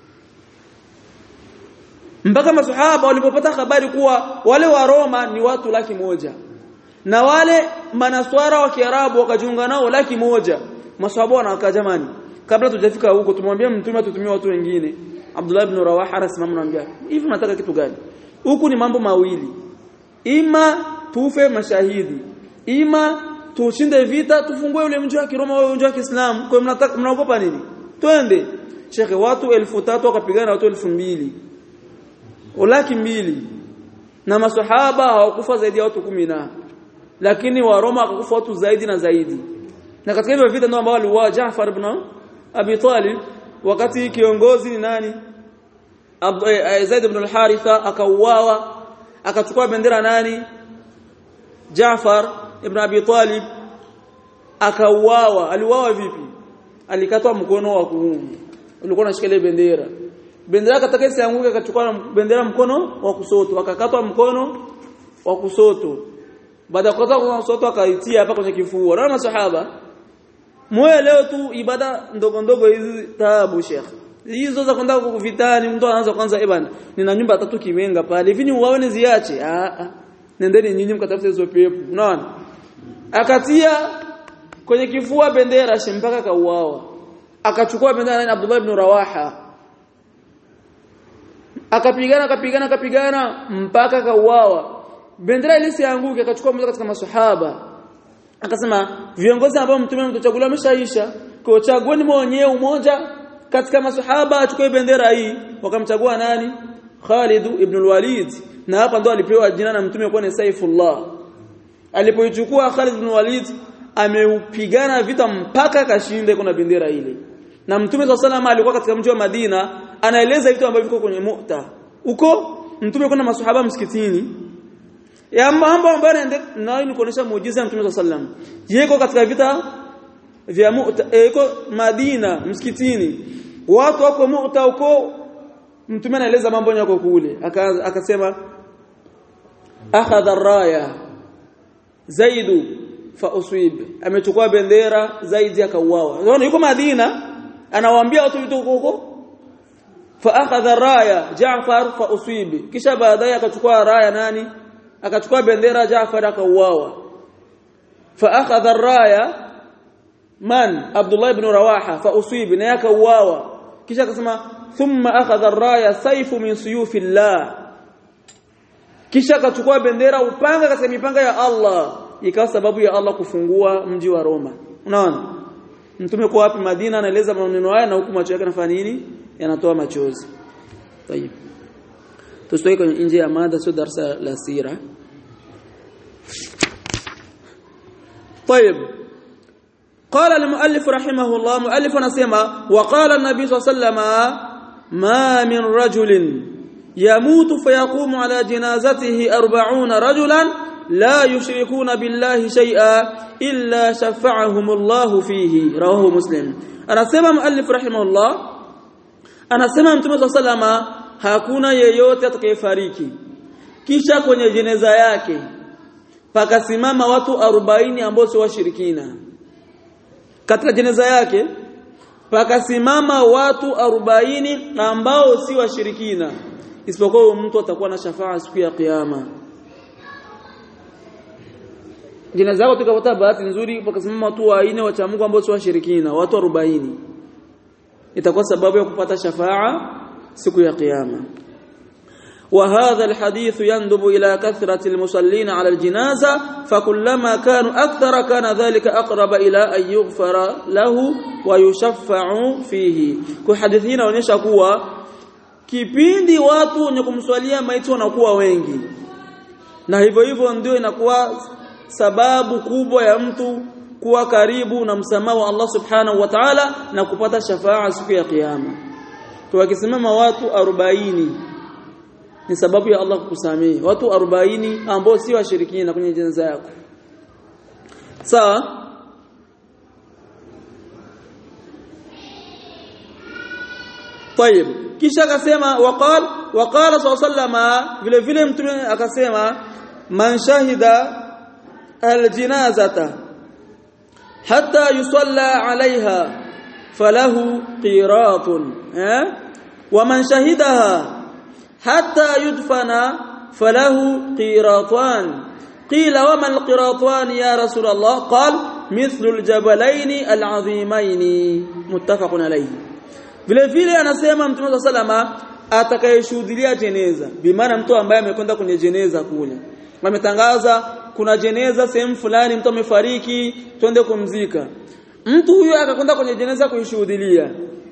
Speaker 1: Mpaka maswahaba walipopata habari kuwa wale wa Roma ni watu laki moja na wale manaswara wa Kiarabu wakajiunga nao laki moja, maswahaba wanaka, jamani, kabla tujafika huko tumwambie mtume tutumie watu wengine. Abdullah ibn Rawaha anasimama anamwambia, hivi nataka kitu gani? Huku ni mambo mawili, ima tufe mashahidi, ima tushinde vita tufungue ule mji wa Kiroma au mji wa Kiislamu. Kwa mnataka mnaogopa nini? Twende. Shekhe, watu elfu tatu wakapigana na watu elfu mbili, laki mbili, na maswahaba hawakufa zaidi ya watu kumi na, lakini wa Roma wakakufa watu zaidi na zaidi. Na katika hivyo vita ndio ambao waliuawa Jaafar ibn Abi Talib, wakati kiongozi ni nani? Zaid ibn al-Haritha akauawa, akachukua bendera nani? Jaafar ibn Abi Talib akauawa. Aliuawa vipi? Alikatwa mkono wa kuume, ulikuwa unashikilia bendera. Bendera katakesi anguka, akachukua bendera mkono wa kusoto, akakatwa mkono wa kusoto. Baada ya kukatwa kwa kusoto akaitia hapa kwenye kifua. Na maswahaba moyo leo tu ibada ndogo ndogo hizi taabu, Sheikh. Hizo za kwenda kuvitani, mtu anaanza kwanza, eh bana, nina nyumba tatu Kimenga pale, hivi ni uwaone ziache? Ah ah, nendeni nyinyi mkatafute hizo pepo. Unaona? Akatia kwenye kifua bendera mpaka kauawa. Akachukua bendera na Abdullah ibn Rawaha, akapigana akapigana akapigana mpaka kauawa. Bendera ile isianguke, akachukua mmoja katika maswahaba akasema, viongozi ambao mtume mtachagua ameshaisha, kwa chagueni mwenyewe umoja katika maswahaba achukue bendera hii. Wakamchagua nani? Khalid ibn al-Walid, na hapa ndo alipewa jina na mtume kwa ni Saifullah. Alipoichukua Khalid ibn al-Walid, ameupigana vita mpaka kashinda kuna bendera ile. Na mtume sallallahu alayhi wasallam alikuwa katika mji wa Madina, anaeleza vitu ambavyo viko kwenye Mu'ta. Huko mtume kuna maswahaba msikitini, ya mambo ambayo anaendelea nayo ni kuonesha muujiza ya mtume sallallahu alayhi wasallam. Yeko katika vita vya Mu'ta, yuko Madina msikitini, watu wako Mu'ta huko, mtume anaeleza mambo yako kule, akasema akhadha ar-raya Zaid fa usib, amechukua bendera Zaid akauawa. Unaona yuko Madina anawaambia watu yuko huko, fa akhadha ar-raya Jaafar fa usib, kisha baadaye akachukua raya nani? Akachukua bendera Jaafar akauawa. Fa akhadha ar-raya man? Abdullah ibn Rawaha fa usib, na yakauawa. Kisha akasema thumma akhadha ar-raya sayfu min suyufillah, kisha akachukua bendera upanga katika mipanga ya Allah, ikawa sababu ya Allah kufungua mji wa Roma. Unaona? Mtume kwa wapi? Madina, anaeleza maneno haya na huku macho yake yanafanya nini? Yanatoa machozi. Tayeb. Tustoe kwenye nje ya mada, sio darasa la sira. Tayeb. قال المؤلف رحمه الله مؤلف anasema وقال النبي صلى الله عليه وسلم ما من رجل يموت فيقوم على جنازته أربعون رجلا لا يشركون بالله شيئا إلا شفعهم الله فيه رواه مسلم. anasema muallif rahimahullah anasema mtume صلى الله عليه وسلم hakuna yeyote atakayefariki kisha kwenye jeneza yake pakasimama watu arobaini ambao si washirikina. Katika jeneza yake pakasimama watu arobaini ambao si washirikina, isipokuwa mtu atakuwa na shafaa siku ya kiyama. Jeneza yako tukapata bahati nzuri pakasimama watu wanne wacha Mungu ambao si washirikina, watu arobaini, itakuwa sababu ya kupata shafaa siku ya kiyama. وهذا الحديث يندب إلى كثرة المصلين على الجنازة فكلما كانوا أكثر كان ذلك أقرب إلى أن يغفر له ويشفع فيه. كحديثنا onyesha kuwa kipindi watu wenye kumswalia maiti wanakuwa wengi, na hivyo hivyo ndio inakuwa sababu kubwa ya mtu kuwa karibu na msamaha wa Allah subhanahu wa ta'ala na kupata shafaa siku ya kiyama. Tuwakisimama watu arobaini ni sababu ya Allah kukusamehe watu arobaini ambao si washirikina kwenye jeneza yako. Sawa? طيب kisha akasema waqal waqala sallallahu vile vile mtume akasema man shahida aljinazata hatta yusalla alaiha falahu qiratun eh wa man shahidaha حتى يدفن فله قيراطان. قيل وما القيراطان يا رسول الله؟ قال مثل الجبلين العظيمين متفق عليه. vile vile anasema mtume صلى الله عليه وسلم atakayeshuhudia jeneza, bi maana mtu ambaye amekwenda kwenye jeneza kule wametangaza kuna jeneza sehemu fulani, mtu amefariki, twende kumzika. Mtu huyo akakwenda kwenye jeneza kuishuhudia,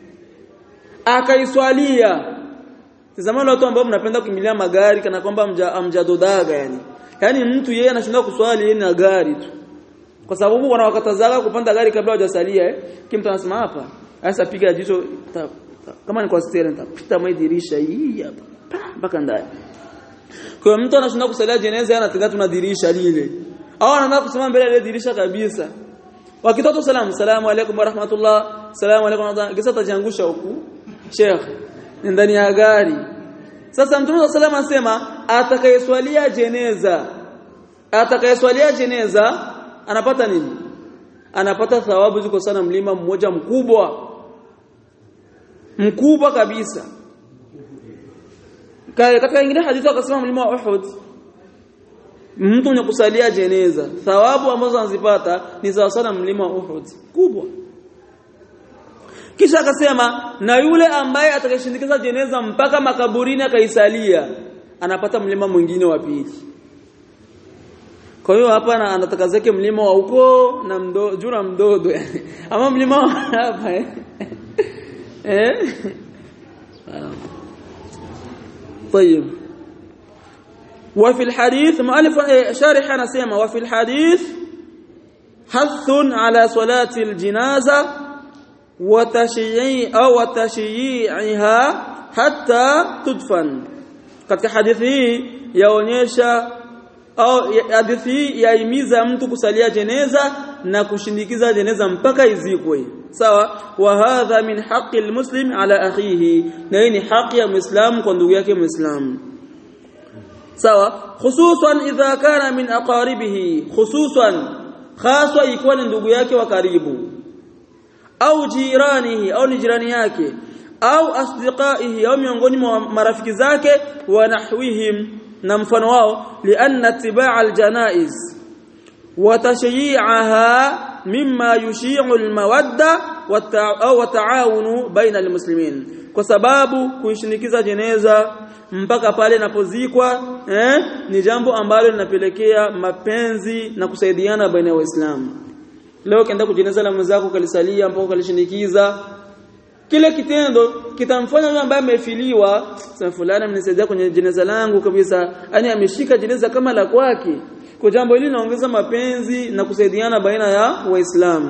Speaker 1: akaiswalia. Zamani watu ambao mnapenda kukimbilia magari kana kwamba mjadodaga yani. Yaani mtu yeye anashinda kuswali yeye na gari tu. Kwa sababu wanawakatazaga kupanda gari kabla hajasalia eh. Kimtu anasema hapa, sasa piga jicho ta, ta, kama ni kwa stera nitapita madirisha hii hapa mpaka ndani. Kwa mtu anashinda kusalia jeneza anatenga tuna dirisha lile. Au anaanza kusimama mbele ya dirisha kabisa. Wakitoa salamu, salamu alaykum wa rahmatullah, salamu alaykum wa rahmatullah, kisa tajiangusha huku. Sheikh ndani ya gari. Sasa Mtume صلى الله عليه وسلم asema atakayeswalia jeneza atakayeswalia jeneza anapata nini? Anapata thawabu ziko sana mlima mmoja mkubwa mkubwa kabisa. Katika ingine hadithi akasema mlima wa Uhud, mtu mwenye kusalia jeneza thawabu ambazo anazipata ni sawa sana mlima wa Uhud kubwa. Kisha akasema na yule ambaye atakayeshindikiza jeneza mpaka makaburini akaisalia anapata mlima mwingine wa pili. Kwa hiyo hapa anataka zake mlima wa huko na mdo jura mdodo yani. Ama mlima wa hapa eh. Eh? طيب وفي الحديث مؤلف شارح anasema وفي الحديث حث على صلاة الجنازة وتشييع أو وتشييعها حتى تدفن. katika hadithi hii yaonyesha au hadithi hii yaimiza mtu kusalia jeneza na kushindikiza jeneza mpaka izikwe. Sawa? Wa hadha min haqqi almuslim ala akhihi, na hii ni haki ya muislamu kwa ndugu yake muislamu. Sawa? Khususan idha kana min aqaribihi, khususan khaswa ikiwa ni ndugu yake wa karibu, au jiranihi au ni jirani yake, au asdiqaihi au miongoni mwa marafiki zake, wa nahwihim na mfano wao, lianna tibaa aljanaiz wa tashyi'aha mimma yushi'u almawadda wa ta'awunu baina almuslimin, kwa sababu kuishinikiza jeneza mpaka pale inapozikwa eh, ni jambo ambalo linapelekea mapenzi na kusaidiana baina ya Waislamu. Leo kaenda kujeneza la mwenzako kalisalia mpaka kalishinikiza, kile kitendo kitamfanya yule ambaye amefiliwa, sasa fulani mnisaidia kwenye jeneza langu kabisa, yani ameshika jeneza kama la kwake. Kwa jambo hili linaongeza mapenzi na kusaidiana baina ya Waislamu.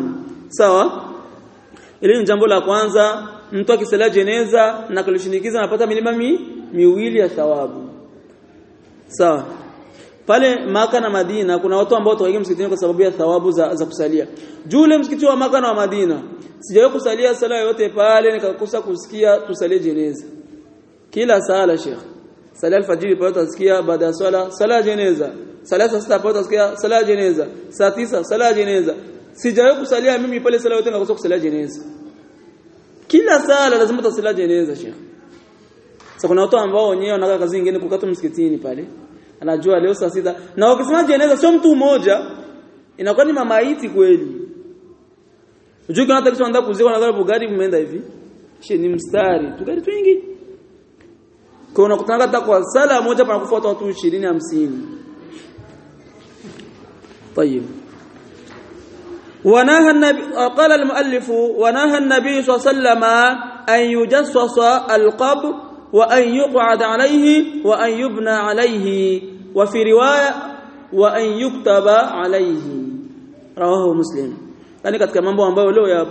Speaker 1: sawa. Ile ni jambo la kwanza, mtu akisalia jeneza na kulishinikiza anapata milima mi, miwili ya thawabu. Sawa. Pale Maka na Madina kuna watu ambao wataingia msikitini kwa sababu ya thawabu za, za kusalia. Jule msikiti wa Maka na wa Madina sijawahi kusalia sala yote pale nikakosa kusikia tusalie jeneza. Kila sala Sheikh. Sala alfajiri pale utasikia baada ya swala sala jeneza. Sala saa sita pale utasikia sala jeneza. Saa tisa sala jeneza. Sijawahi kusalia mimi pale sala yote nikakosa kusalia jeneza. Kila sala lazima utasalia jeneza Sheikh. Sasa kuna watu ambao wenyewe wanakaa kazi nyingine kukata msikitini pale. Anajua leo saa sita na wakisema jeneza sio mtu mmoja inakuwa ni mamaiti kweli. Unajua kana hata kisha kuzika na gari bugari umeenda hivi. She ni mstari, tugari twingi. Kwa unakutana hata kwa sala moja panakufuata watu ishirini hamsini. طيب ونهى النبي قال المؤلف ونهى النبي صلى الله عليه وسلم أن يجصص القبر وأن يقعد عليه وأن يبنى عليه وفي رواية وأن يكتب عليه رواه مسلم. Yani katika mambo ambayo leo yapo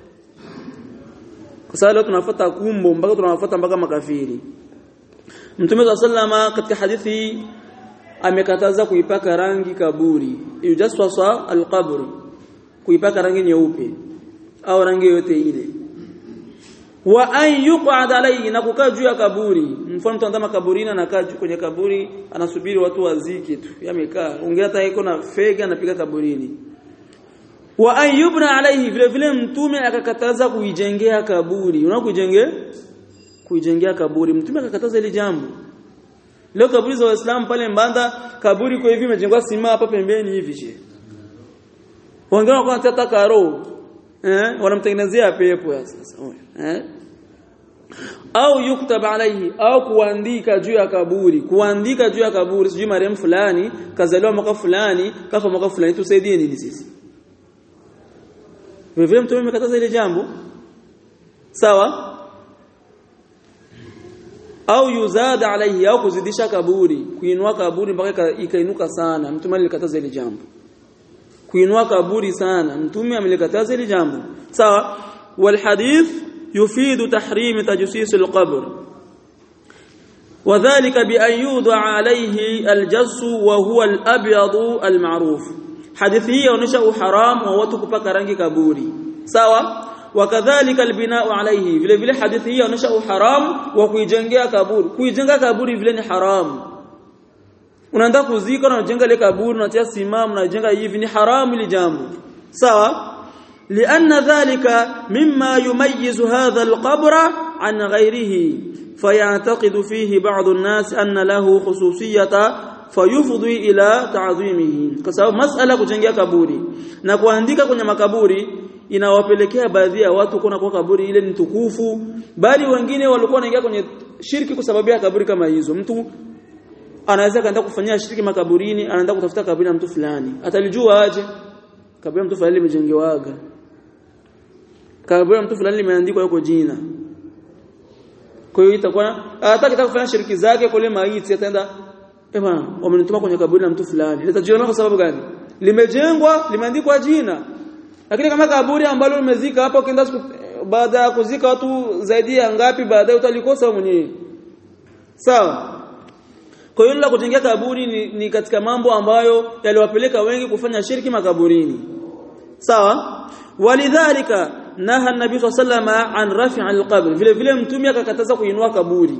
Speaker 1: kwa sababu leo tunafuata kumbo mpaka tunafuata mpaka makafiri. Mtume wa sallama katika hadithi amekataza kuipaka rangi kaburi, yujaswasa alqabr, kuipaka rangi nyeupe au rangi yote ile. Wa an yuq'ad alayhi, na kukaa juu ya kaburi. Mfano mtu anataka kaburini anakaa juu kwenye kaburi anasubiri watu wazike tu. Yamekaa. Ongea hata iko na fega anapiga kaburini. Wa an yubna alayhi, vile vile mtume akakataza kuijengea kaburi. Unakujengea kuijengea kaburi. Mtume akakataza ile jambo. Leo kaburi za Waislamu pale Mbanda, kaburi kwa hivi imejengwa sima hapa pembeni hivi je. Wengine wako hata karo. Eh, wanamtengenezea pepo sasa. Eh? Au yuktaba alayhi, au kuandika juu ya kaburi, kuandika juu ya kaburi sijui marehemu fulani kazaliwa mwaka fulani, kafa mwaka fulani, tusaidie nini sisi? Vile mtume amekataza ile jambo. Sawa? Au yuzada alayhi, au kuzidisha kaburi, kuinua kaburi mpaka ikainuka sana. Mtume alikataza ile jambo. Kuinua kaburi sana, mtume amelikataza ile jambo. Sawa? Wal hadith yufidu tahrim tajsis alqabr. Wadhālika bi an yudha alayhi aljass wa huwa alabyad almaruf. Hadithi hii inaonyesha uharam wa watu kupaka rangi kaburi. Sawa? Wakadhalika albina'u alayhi, vile vile hadithi hii inaonyesha uharam wa kuijengea kaburi. Kuijenga kaburi vile ni haram. Unaanza kuzika na unajenga ile kaburi, unatia simamu na unajenga hivi, ni haramu ile jambo. Sawa? Lianna dhalika mimma yumayyizu hadha alqabra an ghayrihi fayataqidu fihi ba'd an-nas anna lahu khususiyata fayufdhi ila ta'dhimihi. Kwa sababu masala kujengea kaburi na kuandika kwenye makaburi inawapelekea baadhi ya watu kuona kwa kaburi ile ni tukufu, bali wengine walikuwa wanaingia kwenye shirki kwa sababu ya kaburi kama hizo. Mtu anaweza kaenda kufanyia shirki makaburini, anaenda kutafuta kaburi la mtu fulani. Atalijua aje kaburi la mtu fulani limejengewaga, kaburi la mtu fulani limeandikwa yuko jina. Kwa hiyo itakuwa atakitaka kufanya shirki zake kule maiti, ataenda eh bwana wamenituma kwenye kaburi la mtu fulani. Litajiona kwa sababu gani? Limejengwa, limeandikwa jina. Lakini kama kaburi ambalo limezika hapo ukienda baada ya kuzika watu zaidi ya ngapi, baadaye utalikosa mwenyewe. Sawa? Kwa hiyo la kujengea kaburi ni, ni katika mambo ambayo yaliwapeleka wengi kufanya shirki makaburini. Sawa? Walidhalika naha an-nabii sallallahu alayhi wasallam an raf'i al-qabr. Vile vile mtume akakataza kuinua kaburi.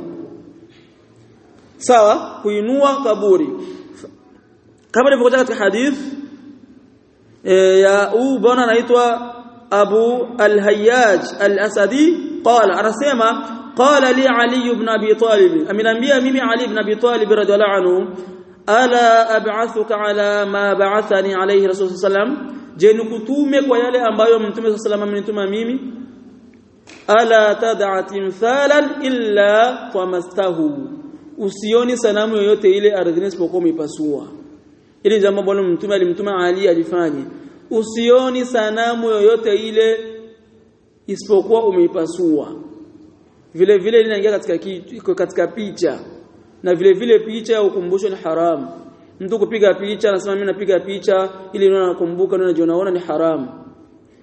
Speaker 1: Sawa? Kuinua kaburi. Kama ilivyokuja katika hadith e, ya u bwana anaitwa Abu al-Hayyaj al-Asadi qala, anasema qala li Ali ibn Abi Talib, aminambia mimi Ali ibn Abi Talib radhiyallahu anhu, ala ab'athuka ala ma ba'athani alayhi rasul sallam, je nikutume kwa yale ambayo mtume sallam amenituma mimi? Ala tad'a timthalan illa tamastahu, usioni sanamu yoyote ile ardhini isipokuwa umepasua. Ile jambo ambalo mtume alimtuma Ali alifanye, usioni sanamu yoyote ile isipokuwa umeipasua. Vile vile linaingia katika katika picha, na vile vile picha ya ukumbusho ni haram. Mtu kupiga picha anasema mimi napiga picha ili nione nakumbuka, nione najiona ni haram.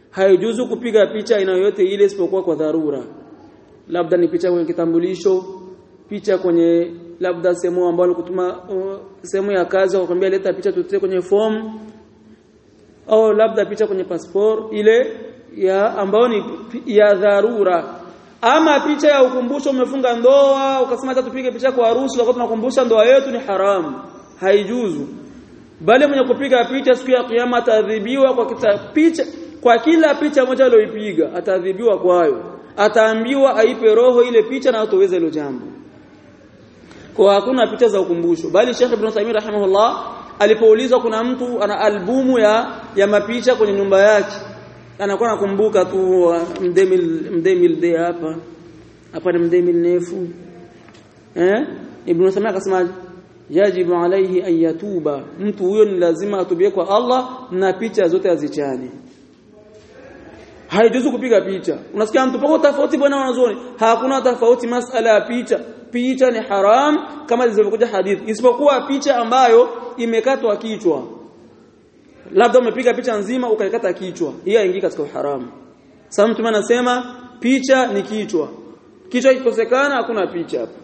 Speaker 1: haijuzu kupiga picha aina yoyote ile isipokuwa kwa dharura. Labda ni picha kwenye kitambulisho, picha kwenye labda sehemu ambayo kutuma uh, sehemu ya kazi wakwambia leta picha tutie kwenye form, au labda picha kwenye passport ile ya ambayo ni ya dharura. Ama picha ya ukumbusho, umefunga ndoa ukasema hata tupige picha kwa harusi wakati tunakumbusha ndoa yetu, ni haramu, haijuzu. Bali mwenye kupiga picha siku ya kiyama ataadhibiwa kwa kita picha, kwa kila picha moja aliyoipiga ataadhibiwa kwayo, ataambiwa aipe roho ile picha na atoweze hilo jambo. Kwa hakuna picha za ukumbusho. Bali Sheikh Ibn Taymiyyah rahimahullah alipoulizwa kuna mtu ana albumu ya ya mapicha kwenye nyumba yake, anakuwa nakumbuka tu mdemil mdemil de hapa hapa ni mdemil nefu eh Ibn Taymiyyah akasema yajibu alayhi an yatuba, mtu huyo ni lazima atubie kwa Allah na picha zote azichane. Haijuzu kupiga picha. Unasikia mtu pako tofauti bwana wanazuoni, hakuna tofauti masala ya picha. Picha ni haram kama zilivyokuja hadithi, isipokuwa picha ambayo imekatwa kichwa. Labda umepiga picha nzima ukaikata kichwa, hiyo haingii katika haramu. Sasa mtu anasema picha ni kichwa. Kichwa kikosekana hakuna picha hapa.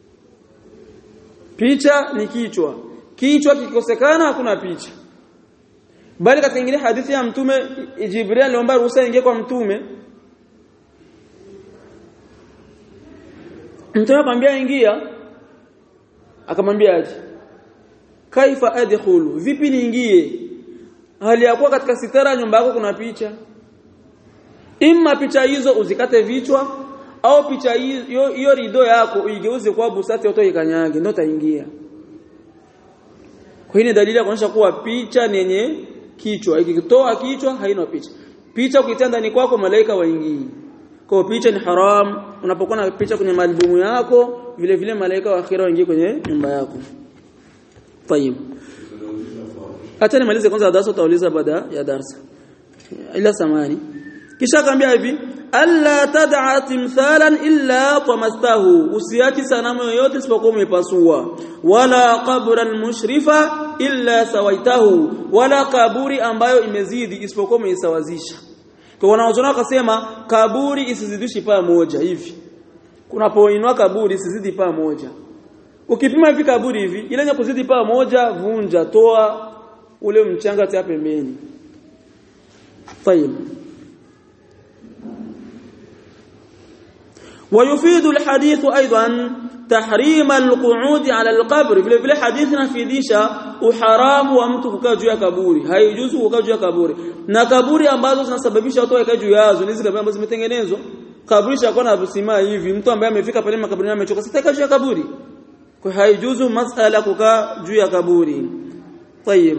Speaker 1: Picha ni kichwa. Kichwa kikosekana hakuna picha. Bali katika ingine hadithi ya mtume Jibril aliomba ruhusa ingie kwa mtume. Mtume akamwambia ingia. Akamwambia aje? Kaifa adkhulu? Vipi niingie? Hali ya kuwa katika sitara nyumba yako kuna picha. Imma picha hizo uzikate vichwa au picha hiyo hiyo rido yako uigeuze kwa busati utoikanyage ndio taingia. Kwa hiyo ni dalili ya kuonyesha kuwa picha ni yenye kichwa. Ikitoa kichwa haina picha. Picha ukitenda ndani kwako malaika waingii. Kwa picha ni haram. Unapokuwa na picha kwenye albumu yako, vile vile malaika wa akhira waingie kwenye nyumba yako. Tayeb. Acha nimalize kwanza darasa, tutauliza baada ya darasa. Ila samani. Kisha akamwambia hivi, alla tad'a timthalan illa tamastahu, usiachi sanamu yoyote isipokuwa umepasua, wala qabran mushrifa illa sawaitahu, wala kaburi ambayo imezidi isipokuwa umeisawazisha. Kwa wanaozona wakasema kaburi isizidishi paa moja hivi. Kunapoinua kaburi isizidi paa moja. Ukipima hivi kaburi hivi, ile yenye kuzidi paa moja vunja, toa ule mchanga tia pembeni. Tayeb. ويفيد الحديث ايضا تحريم القعود على القبر. vile vile hadithi inafidisha uharamu wa mtu kukaa juu ya kaburi. Haijuzu kukaa juu ya kaburi. Na kaburi ambazo zinasababisha watu wakae juu yazo ni zile kaburi ambazo zimetengenezwa. Kaburi shako na busima hivi, mtu ambaye amefika pale makaburini amechoka, sitaka juu ya kaburi. Kwa haijuzu masala kukaa juu ya kaburi. Tayeb.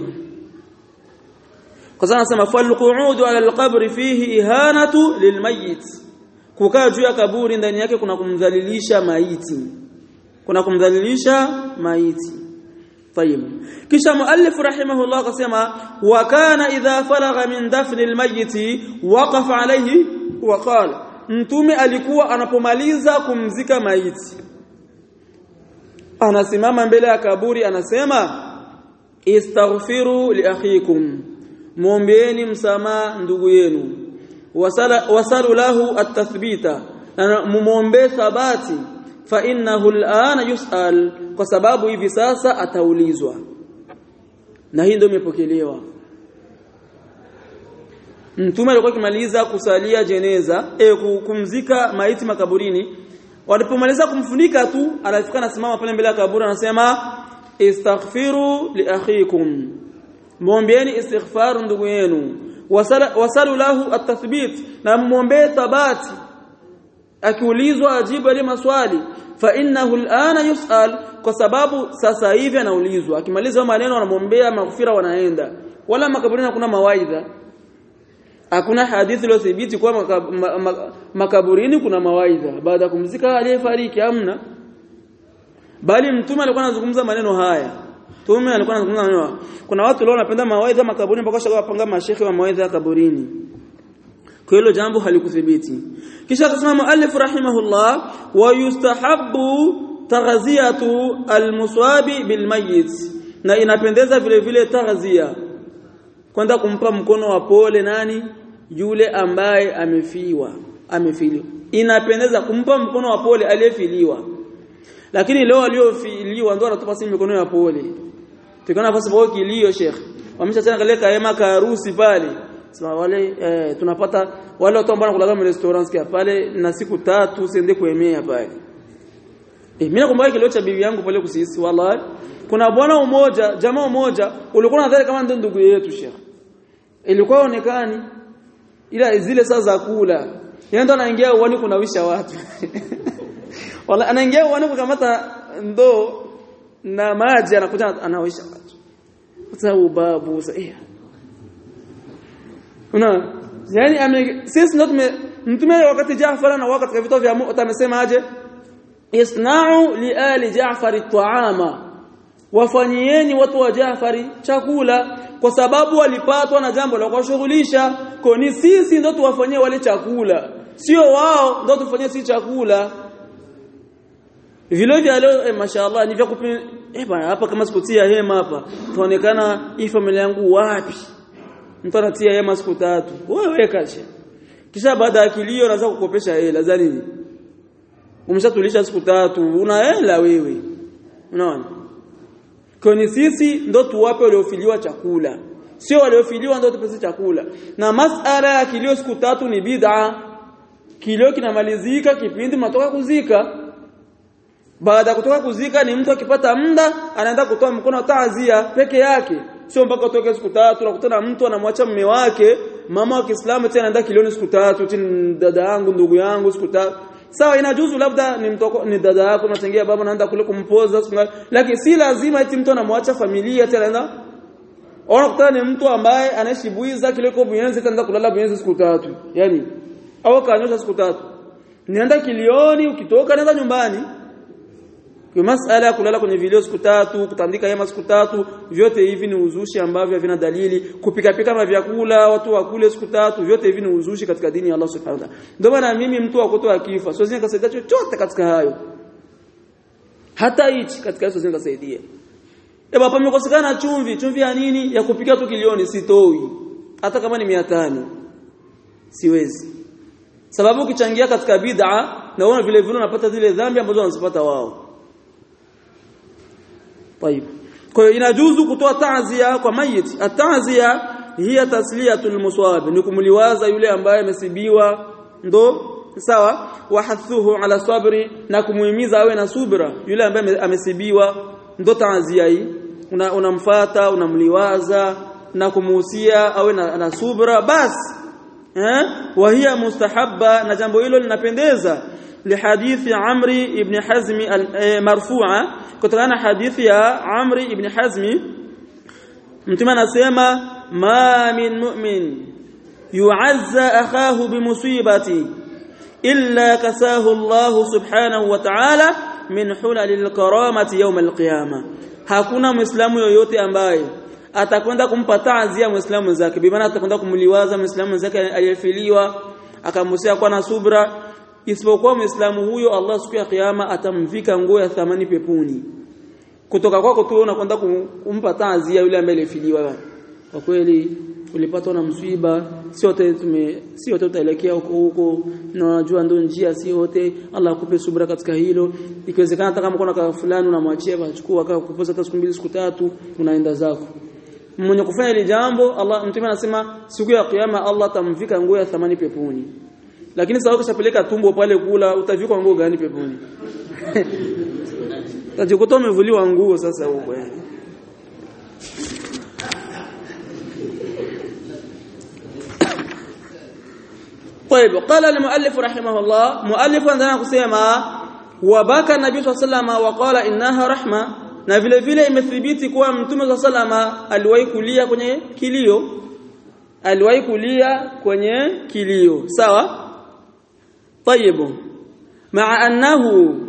Speaker 1: Kwa sababu nasema fal qu'udu ala al-qabri fihi ihanatu lilmayyit. Kukaa juu ya kaburi ndani yake kuna kumdhalilisha maiti. Kuna kumdhalilisha maiti. Tayeb. Kisha muallif rahimahullah akasema wa kana idha faragha min dafni al-mayyit waqafa alayhi wa qala, mtume alikuwa anapomaliza kumzika maiti anasimama mbele ya kaburi anasema istaghfiru li akhikum, muombeeni msamaha ndugu yenu, wasala wasalu lahu at-tathbita, muombe thabati, fa innahu al-ana yus'al, kwa sababu hivi sasa ataulizwa. Na hii ndio imepokelewa. Mtume alikuwa akimaliza kusalia jeneza, eh kumzika maiti makaburini, walipomaliza kumfunika tu anafika anasimama pale mbele ya kaburi anasema istaghfiru li akhikum, muombeeni istighfar ndugu yenu, wasalu lahu at-tathbit, na muombe thabati, akiulizwa ajibu ile maswali, fa innahu al-ana yus'al, kwa sababu sasa hivi anaulizwa. Akimaliza maneno anamuombea maghfira wanaenda. Wala makaburini hakuna mawaidha, hakuna hadithi iliyothibiti kwa makaburini kuna mawaidha baada ya kumzika aliyefariki, hamna. Bali mtume alikuwa anazungumza maneno haya. Mtume alikuwa anazungumza maneno. Kuna watu leo wanapenda mawaidha makaburini mpaka shaka wapanga mashehe wa mawaidha kaburini. Kwa hilo jambo halikuthibiti. Kisha akasema muallif rahimahullah, wa yustahabbu taghziyatu almuswabi bilmayyit, na inapendeza vile vile taghziya, kwenda kumpa mkono wa pole nani yule ambaye amefiwa amefiliwa inapendeza kumpa mkono wa pole aliyefiliwa lakini leo aliyofiliwa ndio anatupa simu mikono ya pole tukana nafasi kwa kilio Sheikh wamesha tena kale kaema ka harusi pale sema wale eh, tunapata wale watu ambao wanakula kama restaurants kia pale na siku tatu usiende kuemea pale eh mimi nakumbuka kilio cha bibi yangu pale kusisi wallahi kuna bwana mmoja jamaa mmoja ulikuwa unadhani kama ndio ndugu yetu Sheikh ilikuwa onekani ila zile saa za kula yeye ndo anaingia uani kunawisha watu wala anaingia uani kukamata ndoo na maji anakuja anawisha watu sasa ubabu sasa eh una yani ame sisi ndo mtume wakati Jaafar na wakati katika vita vya Mu'ta amesema aje isna'u li ali Jaafar at-ta'ama wafanyieni watu wa Jaafari chakula kwa sababu walipatwa na jambo la kuwashughulisha kwa ni sisi ndo tuwafanyie wale chakula sio wao ndo tufanyie sisi chakula vile vile leo eh, mashaallah ni vya kupi eh bana hapa kama sikutia hema hapa tuonekana hii familia yangu wapi mtu anatia hema siku tatu wewe weka kisha baada ya kilio anaanza kukopesha hela za nini umeshatulisha siku tatu una hela wewe unaona kwa ni sisi ndo tuwape waliofiliwa chakula sio waliofiliwa ndo tupese chakula na masala ya kilio siku tatu ni bid'a kilio kinamalizika kipindi matoka kuzika baada kutoka kuzika ni mtu akipata muda anaenda kutoa mkono wa taazia peke yake sio mpaka utoke siku tatu na kutana mtu anamwacha mume wake mama wa Kiislamu tena anaenda kilioni siku tatu tena dada yangu ndugu yangu siku tatu sawa inajuzu labda ni mtoko ni dada yako unatengea baba anaenda kule kumpoza lakini si lazima eti mtu anamwacha familia tena anaenda ona kutana ni mtu ambaye anaishi buiza kile kwa buyenzi tena kulala buyenzi siku tatu yani au kaanyosha siku tatu nienda kilioni ukitoka nenda nyumbani kwa masala ya kulala kwenye video siku tatu kutandika hema siku tatu vyote hivi ni uzushi ambavyo havina dalili kupika pika na vyakula watu wakule siku tatu vyote hivi ni uzushi katika dini ya Allah subhanahu wa ta'ala ndio maana mimi mtu wakotoa kifa siwezi nikasaidia chochote katika hayo hata hichi katika hizo siwezi nikasaidia eba hapa mmekosekana chumvi chumvi ya nini ya kupika tu kilioni sitoi hata kama ni mia tano siwezi sababu ukichangia katika bid'a na unaona vile vile unapata zile dhambi ambazo wanazipata wao طيب kwa hiyo inajuzu kutoa taazia kwa mayiti at-taazia hiya tasliyatul musab ni kumliwaza yule ambaye amesibiwa ndo sawa wahathuhu ala sabri na kumuhimiza awe na subra yule ambaye amesibiwa ndo taazia hii unamfuata una unamliwaza na kumuhusia awe na, na subra basi eh wa hiya mustahabba na jambo hilo linapendeza لحديث عمرو بن حزم مرفوعا كتبنا حديث يا عمرو بن حزم متى نسمع ما من مؤمن يعزى اخاه بمصيبه الا كساه الله سبحانه وتعالى من حلل الكرامه يوم القيامه hakuna muislamu yoyote ambaye atakwenda kumpa taazia muislamu zake bi maana atakwenda kumliwaza muislamu zake aliyefiliwa akamhusia kwa na subra isipokuwa muislamu huyo Allah siku ya kiyama atamvika nguo ya thamani peponi kutoka kwako tu unakwenda kumpa taazia yule ambaye alifiliwa kwa kweli ulipatwa na msiba si wote tume si wote utaelekea huko huko na unajua ndio njia si wote Allah akupe subra katika hilo ikiwezekana hata kama kuna kama fulani unamwachia achukua akao kupoza hata siku mbili siku tatu unaenda zako mwenye kufanya ile jambo Allah mtume anasema siku ya kiyama Allah atamvika nguo ya thamani peponi lakini sawa ukishapeleka tumbo pale kula utavikwa nguo gani peponi tajikuta umevuliwa nguo sasa huko yani طيب قال المؤلف رحمه الله مؤلف عندنا kusema wabaka nabii sallallahu waqala innaha rahma na vile vile imethibiti kuwa mtume sallallahu aliwahi kulia kwenye kilio aliwahi kulia kwenye kilio sawa طيب مع انه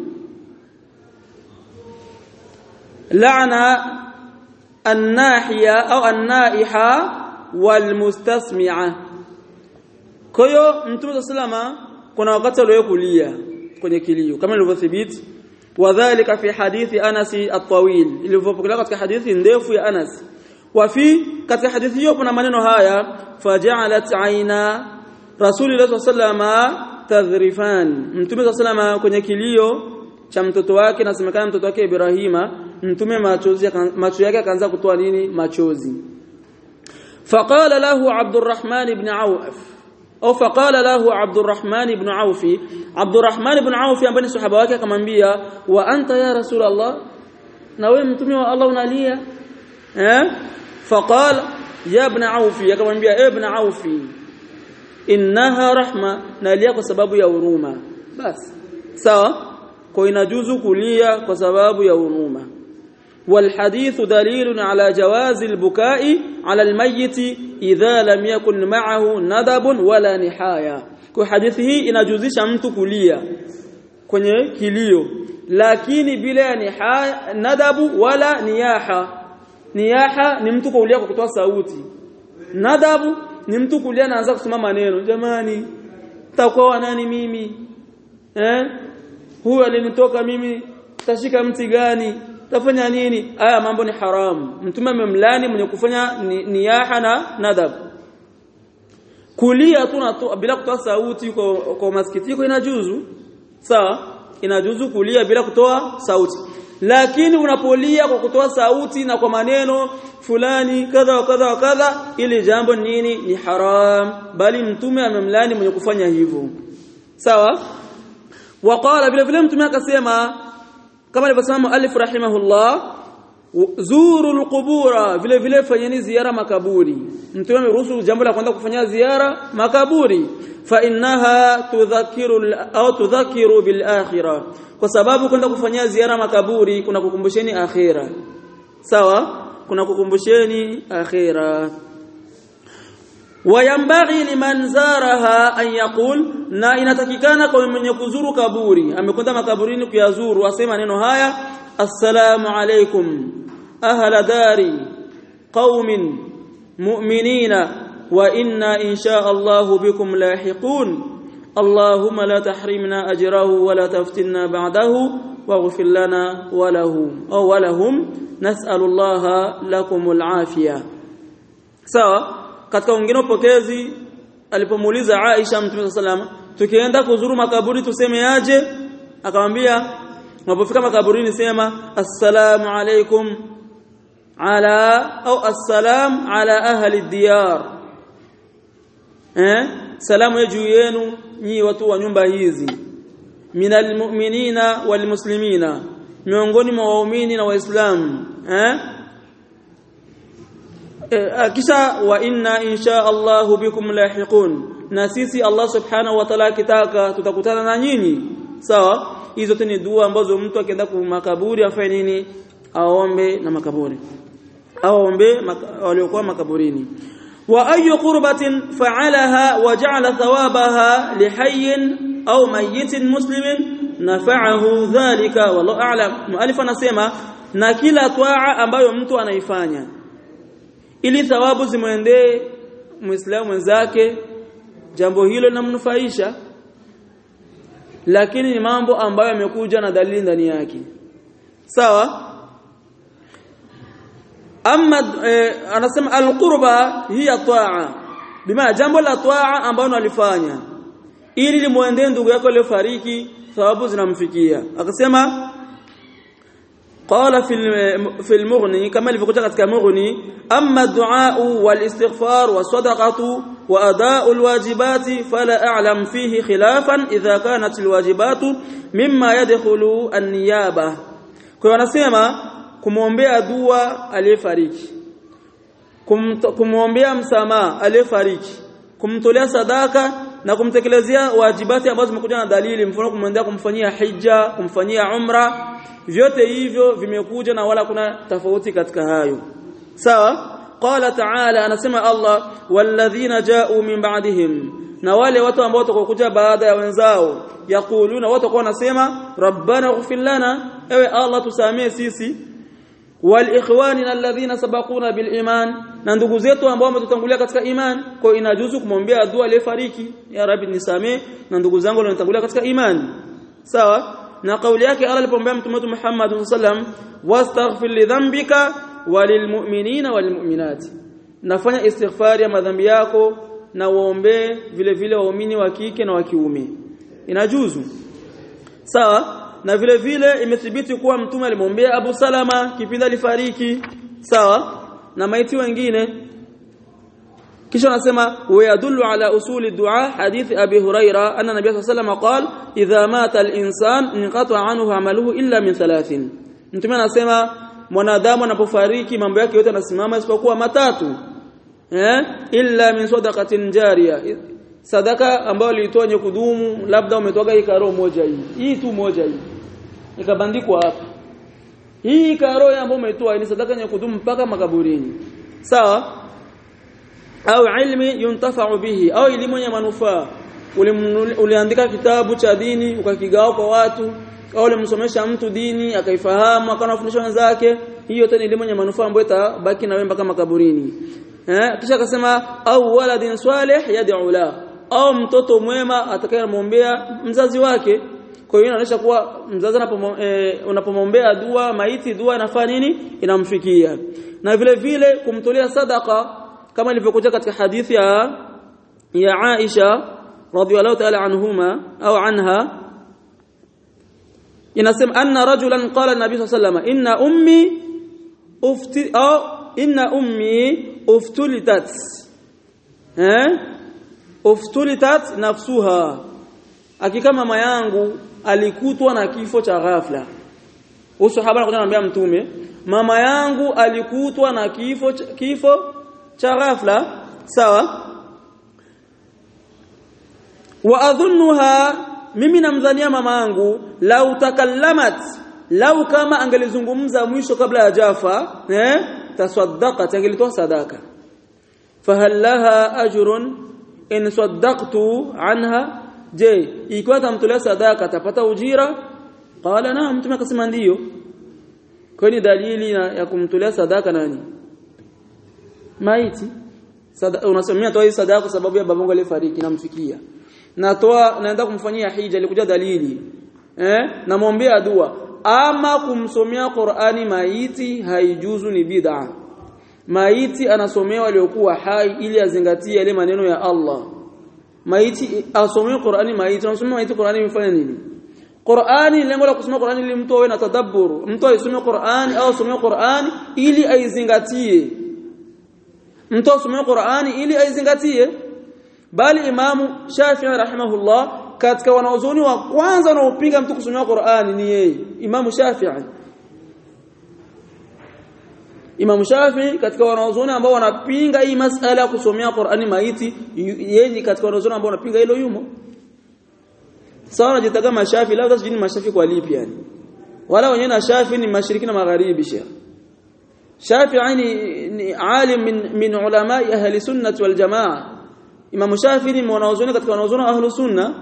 Speaker 1: لعن الناحيه او النائحه والمستسمعه kwa hiyo mtume sallama kuna wakati aliwahi kulia kwenye kilio kama ilivyothibiti wadhālika fi hadithi Anas at-tawil ilivyopokelewa katika hadithi ndefu ya Anas wafi katika hadithi hiyo kuna maneno haya faja'alat aina rasulullah sallama tadhrifan mtume sallama kwenye kilio cha mtoto wake nasemekana mtoto wake Ibrahima mtume machozi macho yake akaanza kutoa nini machozi faqala lahu Abdurrahman ibn Auf au faqala lahu Abdurrahman ibn Auf Abdurrahman ibn Auf ambaye ni sahaba wake akamwambia wa anta ya rasulullah na wewe mtume wa Allah unalia eh faqala ya ibn Auf akamwambia ibn Auf innaha rahma nalia kwa sababu ya huruma basi sawa kwa inajuzu kulia kwa sababu ya huruma والحديث دليل على جواز البكاء على الميت إذا لم يكن معه ندب ولا نحايا kwa hadithi hii inajuzisha mtu kulia kwenye kilio lakini bila nihaya nadabu wala niyaha niyaha ni mtu kulia kwa kutoa sauti nadabu ni mtu kulia anaanza kusema maneno jamani takuwa nani mimi eh huyu alinitoka mimi tashika mti gani tafanya nini haya mambo ni haramu mtume amemlani mwenye kufanya niyaha na nadhab kulia tu bila kutoa sauti kwa, kwa masikitiko inajuzu sawa inajuzu kulia bila kutoa sauti lakini unapolia kwa kutoa sauti na kwa maneno fulani kadha wa kadha wa kadha ili jambo nini ni haram bali mtume amemlani mwenye kufanya hivyo sawa waqala vile vile mtume akasema kama alivyosema muallif rahimahullah zuru alqubura vile vile fanyeni ziara makaburi mtume ameruhusu jambo la kwanza kufanya ziara makaburi fa innaha tudhakiru au tudhakiru bil akhirah kwa sababu kwenda kufanya ziara makaburi kuna kukumbusheni akhira sawa kuna kukumbusheni akhira wayambaghi liman zaraha an yaqul na inatakikana kwa mwenye kuzuru kaburi amekwenda makaburini kuyazuru asema neno haya assalamu alaykum ahla dari qaumin mu'minina wa inna insha Allah bikum lahiqun Allahumma la tahrimna ajrahu wa la taftinna ba'dahu waghfir lana wa lahum aw wa lahum nas'alu Allah lakumul afiyah sawa katika wengine upokezi alipomuuliza Aisha Mtume sallallahu tukienda kuzuru makaburi tuseme aje akamwambia unapofika makaburini sema assalamu alaykum ala au assalam ala ahli diyar eh salamu juu yenu nyi watu wa nyumba hizi minal mu'minina wal muslimina miongoni mwa waumini na waislamu eh kisha wa inna insha Allah bikum lahiqun na sisi Allah subhanahu wa ta'ala kitaka tutakutana na nyinyi sawa hizo ni dua ambazo mtu akienda kwa makaburi afanye nini aombe na makaburi aombe waliokuwa makaburini wa ayu qurbatin fa'alaha wa ja'ala thawabaha lihayyin au mayyitin muslimin nafa'ahu dhalika wallahu a'lam muallif anasema na kila twaa ambayo mtu anaifanya ili thawabu zimwendee muislamu mwenzake jambo hilo linamnufaisha lakini ni mambo ambayo yamekuja na dalili ndani yake sawa amma eh, anasema alqurba hiya taa bima jambo la taa ambalo unalifanya ili limuendee ndugu yako aliyofariki thawabu zinamfikia akasema قال في في المغني كما ilivyokuja katika mughni amma ad-du'a wal-istighfar was-sadaqatu wa ada'u al-wajibati fala a'lam fihi khilafan idha kanat al-wajibatu mimma yadkhulu an-niyaba kwa wanasema kumuombea dua aliyefariki kumuombea msamaha aliyefariki kumtolea sadaka na kumtekelezea wajibati ambazo zimekuja na dalili mfano kumwendea kumfanyia hija kumfanyia umra vyote hivyo vimekuja na wala kuna tofauti katika hayo sawa qala ta'ala anasema Allah walladhina ja'u min ba'dihim na wale watu ambao watakokuja baada ya wenzao yaquluna watu kwa wanasema rabbana ighfir lana ewe Allah tusamee sisi wal ikhwanina alladhina sabaquna bil iman na ndugu zetu ambao wametutangulia katika iman kwa inajuzu kumwombea dua aliyefariki ya rabbi nisamee na ndugu zangu waliotangulia katika iman sawa na kauli yake Allah alipomwambia mtume Muhammad sallam wastaghfir li dhanbika walilmu'minina walmu'minat nafanya istighfar ya madhambi yako na waombe vile vile waumini wa kike na wa kiume inajuzu sawa na vile vile imethibiti kuwa mtume alimwombea Abu Salama kipindi alifariki sawa na maiti wengine kisha anasema wa yadullu ala usuli dua hadith Abi Huraira anna nabiy sallallahu alayhi wasallam qala idha mata al-insan inqata anhu amaluhu illa min thalathin mtume anasema mwanadamu anapofariki mambo yake yote yanasimama isipokuwa matatu eh illa min sadaqatin jariya sadaka ambayo ilitoa nye kudumu labda umetoka hii karo moja hii hii tu moja hii ikabandikwa hapa hii karo ambayo umetoa ni sadaka nye kudumu mpaka makaburini sawa au ilmi yuntafa'u bihi au elimu ya manufaa uliandika kitabu cha dini ukakigawa kwa watu au ulimsomesha mtu dini akaifahamu akanafundisha wenzake hiyo tena elimu ya manufaa ambayo itabaki na wewe mpaka makaburini eh kisha akasema au waladin salih yad'u la au mtoto mwema atakayemwombea mzazi wake kwa hiyo inaonyesha kuwa mzazi unapomwombea dua maiti dua inafanya nini inamfikia na vile vile kumtolea sadaka kama ilivyokuja katika hadithi ya ya Aisha radhiyallahu ta'ala anhuma au anha inasema anna rajulan qala an-nabi sallallahu alayhi wasallam inna ummi ufti au inna ummi uftulitat eh uftulitat nafsuha hakika mama yangu alikutwa na kifo cha ghafla usahaba anakuja anambia mtume mama yangu alikutwa na kifo kifo cha ghafla sawa wa adhunnuha mimi namdhania mama yangu lau takallamat lau kama angelizungumza mwisho kabla ya jafa eh tasaddaqat angelitoa sadaka fahallaha ajrun in saddaqtu anha je ikiwa tamtolea sadaka atapata ujira qala naam mtume akasema ndio kwani dalili ya kumtolea sadaka nani maiti sadaka unasemea toa hii sadaka kwa sababu ya babangu alifariki namfikia natoa naenda kumfanyia hija ilikuja dalili eh namwombea dua ama kumsomea Qur'ani maiti haijuzu ni bid'a maiti anasomewa aliyokuwa hai ili azingatie yale maneno ya Allah maiti asomee Qur'ani maiti anasomea maiti Qur'ani imefanya nini Qur'ani lengo la kusoma Qur'ani ili mtu awe na tadabbur mtu asome Qur'ani au asome Qur'ani ili aizingatie mtu asome Qur'ani ili aizingatie bali Imamu Shafi'i rahimahullah katika wanaozoni wa kwanza wanaopinga mtu kusoma Qur'ani ni yeye Imamu Shafi'i Imamu Shafi'i katika wanaozoni ambao wanapinga hii masala ya kusomea Qur'ani maiti yeye katika wanaozoni ambao wanapinga hilo yumo sawa najitaga mashafi labda sijini mashafi kwa lipi yani wala wenyewe na Shafi ni mashariki na magharibi sheikh Shafi'i ni, ni alim min min ulama ahli sunnah wal jamaa Imam Shafi ni mwanazuoni katika wanazuoni ahli sunna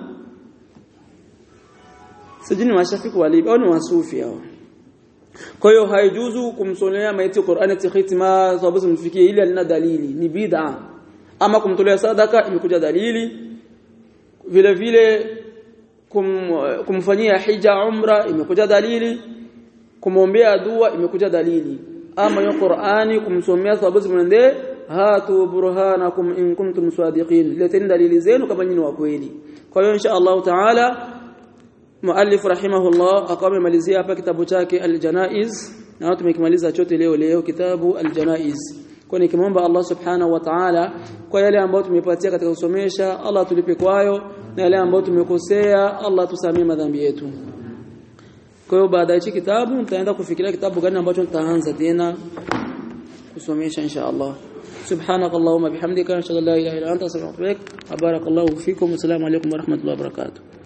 Speaker 1: sijini mashafi kwa lipi au ni wasufi hao kwa hiyo haijuzu kumsomea maiti Qur'ani tikhitima sababu mfikie ile alina dalili ni bid'a ama kumtolea sadaka imekuja dalili vile vile kum, kumfanyia hija umra imekuja dalili kumwombea dua imekuja dalili ama ya Qur'ani kumsomea sababu zimende hatu burhanakum in kuntum sadiqin leteni dalili zenu kama nyinyi wa kweli kwa hiyo insha Allah taala muallif rahimahullah akamalizia hapa kitabu chake al-janaiz na tumekimaliza chote leo leo kitabu al-janaiz kwa nikimwomba Allah subhanahu wa ta'ala kwa yale ambayo tumepatia katika kusomesha Allah tulipe kwayo na yale ambayo tumekosea Allah tusamee madhambi yetu kwa hiyo baada ya kitabu nitaenda kufikiria kitabu gani ambacho tutaanza tena kusomesha insha Allah subhanakallahumma bihamdika ashhadu an la ilaha illa anta astaghfiruka wa atubu ilaik barakallahu fikum assalamu alaykum wa rahmatullahi wa barakatuh